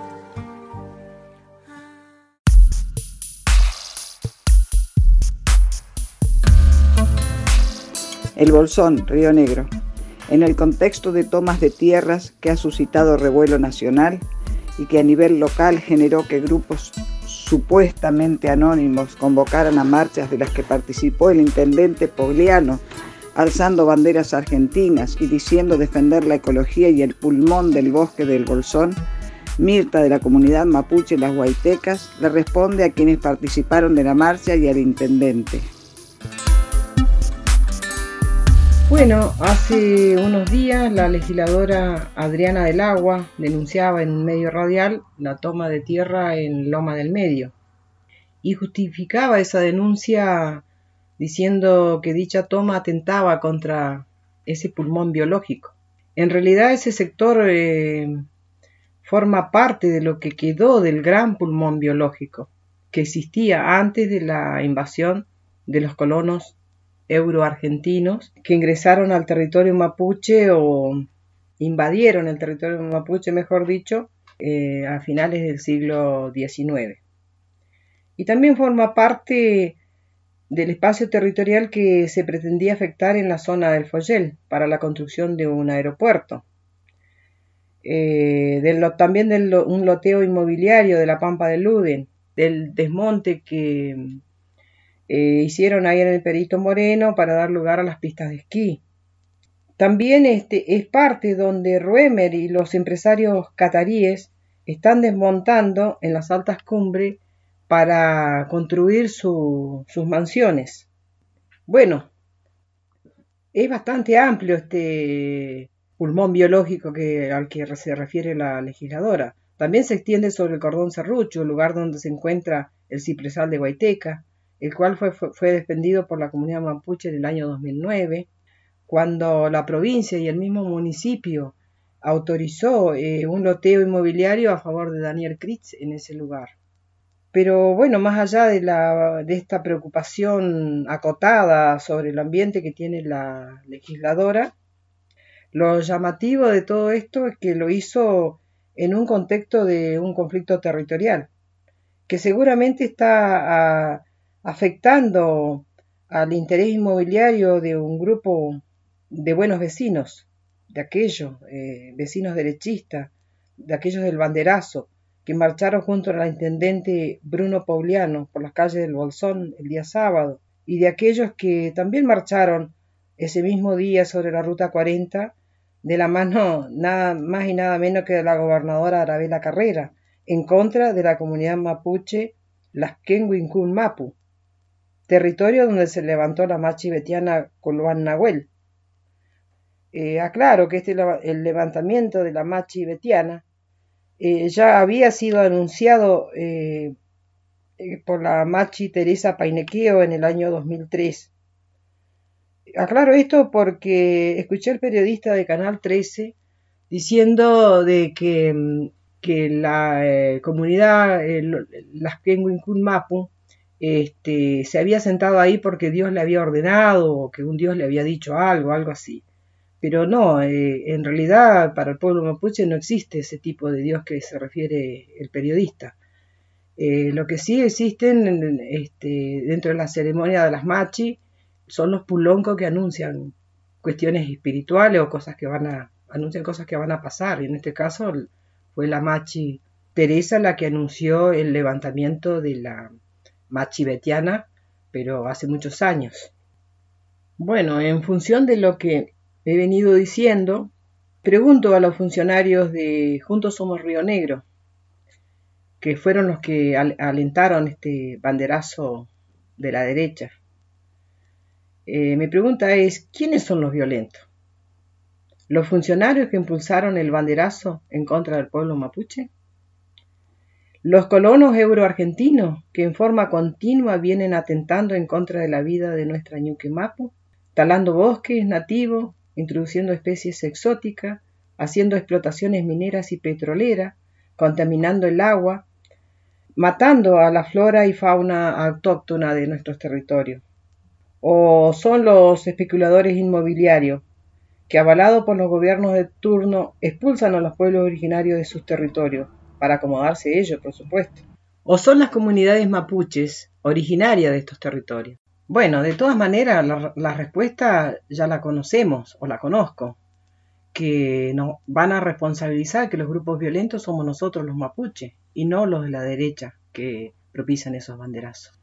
El Bolsón, Río Negro. En el contexto de tomas de tierras que ha suscitado revuelo nacional y que a nivel local generó que grupos supuestamente anónimos convocaran a marchas de las que participó el intendente Pogliano, alzando banderas argentinas y diciendo defender la ecología y el pulmón del bosque del Bolsón, Mirta de la comunidad mapuche Las Huaytecas le responde a quienes participaron de la marcha y al intendente. Bueno, hace unos días la legisladora Adriana del Agua denunciaba en un medio radial la toma de tierra en Loma del Medio y justificaba esa denuncia diciendo que dicha toma atentaba contra ese pulmón biológico. En realidad ese sector eh, forma parte de lo que quedó del gran pulmón biológico que existía antes de la invasión de los colonos euroargentinos que ingresaron al territorio mapuche o invadieron el territorio mapuche, mejor dicho, eh, a finales del siglo diecinueve. Y también forma parte del espacio territorial que se pretendía afectar en la zona del Follel para la construcción de un aeropuerto. Eh, del, también de un loteo inmobiliario de la Pampa del Luden, del desmonte que Eh, hicieron ahí en el Perito Moreno para dar lugar a las pistas de esquí. También este, es parte donde Ruemer y los empresarios cataríes están desmontando en las altas cumbres para construir su, sus mansiones. Bueno, es bastante amplio este pulmón biológico que, al que se refiere la legisladora. También se extiende sobre el Cordón Serrucho, el lugar donde se encuentra el cipresal de Huayteca, el cual fue, fue, fue defendido por la comunidad mapuche en el año dos mil nueve, cuando la provincia y el mismo municipio autorizó eh, un loteo inmobiliario a favor de Daniel Critz en ese lugar. Pero bueno, más allá de, la, de esta preocupación acotada sobre el ambiente que tiene la legisladora, Lo llamativo de todo esto es que lo hizo en un contexto de un conflicto territorial, que seguramente está a, afectando al interés inmobiliario de un grupo de buenos vecinos, de aquellos eh, vecinos derechistas, de aquellos del banderazo, que marcharon junto al intendente Bruno Pauliano por las calles del Bolsón el día sábado, y de aquellos que también marcharon ese mismo día sobre la Ruta cuarenta, de la mano nada más y nada menos que de la gobernadora Arabella Carrera, en contra de la comunidad mapuche Lasquenhuincún Mapu, territorio donde se levantó la machi betiana Coloán Nahuel. Eh, aclaro que este, el levantamiento de la machi betiana eh, ya había sido anunciado eh, eh, por la machi Teresa Painequeo en el año dos mil tres. Aclaro esto porque escuché al periodista de Canal trece diciendo de que, que la eh, comunidad eh, Lasquenhuincún Mapu este, se había sentado ahí porque Dios le había ordenado o que un Dios le había dicho algo, algo así. Pero no, eh, en realidad para el pueblo mapuche no existe ese tipo de Dios que se refiere el periodista. Eh, lo que sí existen este, dentro de la ceremonia de las machi son los puloncos que anuncian cuestiones espirituales o cosas que van a, anuncian cosas que van a pasar. Y en este caso fue la machi Teresa la que anunció el levantamiento de la machi betiana, pero hace muchos años. Bueno, en función de lo que he venido diciendo, pregunto a los funcionarios de Juntos Somos Río Negro, que fueron los que al- alentaron este banderazo de la derecha. Eh, mi pregunta es, ¿quiénes son los violentos? ¿Los funcionarios que impulsaron el banderazo en contra del pueblo mapuche? ¿Los colonos euroargentinos que en forma continua vienen atentando en contra de la vida de nuestra Ñuque Mapu, talando bosques nativos, introduciendo especies exóticas, haciendo explotaciones mineras y petroleras, contaminando el agua, matando a la flora y fauna autóctona de nuestros territorios? ¿O son los especuladores inmobiliarios que, avalados por los gobiernos de turno, expulsan a los pueblos originarios de sus territorios, para acomodarse ellos, por supuesto? ¿O son las comunidades mapuches originarias de estos territorios? Bueno, de todas maneras, la, la respuesta ya la conocemos, o la conozco, que nos van a responsabilizar que los grupos violentos somos nosotros los mapuches, y no los de la derecha que propician esos banderazos.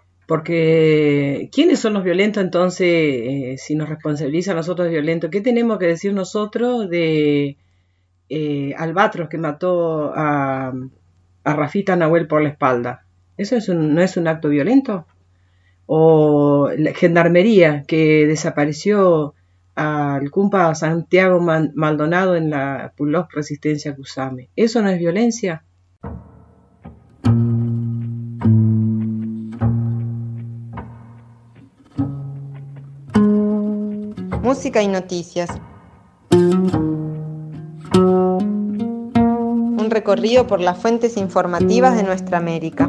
Porque, ¿quiénes son los violentos entonces? Eh, si nos responsabilizan a nosotros de violentos, ¿qué tenemos que decir nosotros de eh, Albatros que mató a, a Rafita Nahuel por la espalda? ¿Eso es un, no es un acto violento? ¿O la Gendarmería que desapareció al cumpa Santiago Maldonado en la Pulós Resistencia Cusame? ¿Eso no es violencia? Música y noticias. Un recorrido por las fuentes informativas de nuestra América.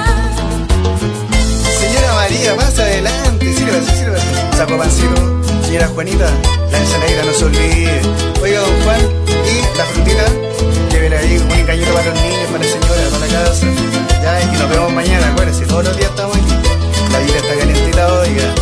María, más adelante, sírvase, sírvase. Saco vacío. señora Juanita, la ensaladita no se olvide. Oiga, don Juan, y la frutita, llévele ahí un engañito para los niños, para la señora, para la casa. Ya, y nos vemos mañana, acuérdense, todos los días estamos aquí. La vida está calentita, oiga.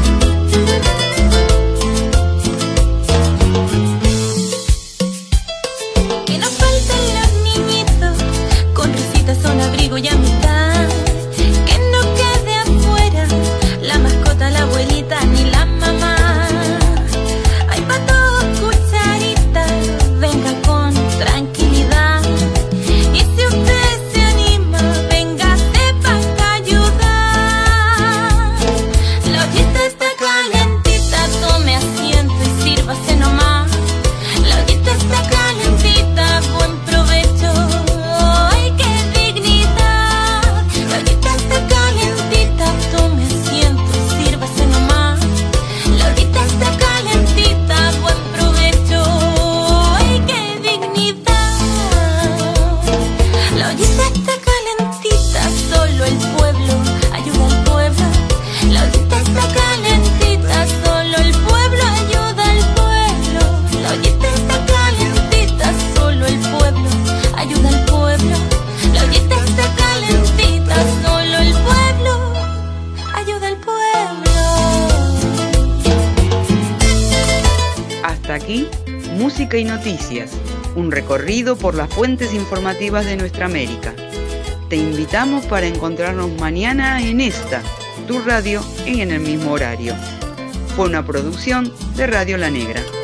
Que no falten los niñitos, con risitas, son abrigo y amistad. Que no quede afuera la mascota, la abuelita ni la mamá. Hay pa' todos cucharitas, venga con tranquilidad. Y si usted se anima, venga, sepa que ayudar. La ollita está calentita, tome asiento y sírvase nomás. La ollita está calentita, buen provecho. ¡Ay, qué dignidad! La ollita está calentita, tome asiento y sírvase nomás. La ollita está calentita, buen provecho. ¡Ay, qué dignidad! La ollita está calentita, solo el pueblo ayuda al pueblo. La ollita está calentita, solo el pueblo ayuda al pueblo. La ollita está calentita, solo el pueblo ayuda al pueblo. La ollita está calentita, solo el pueblo ayuda al pueblo. Hasta aquí, música y noticias, un recorrido por las fuentes informativas de nuestra América. Te invitamos para encontrarnos mañana en esta, tu radio, y en el mismo horario. Fue una producción de Radio La Negra.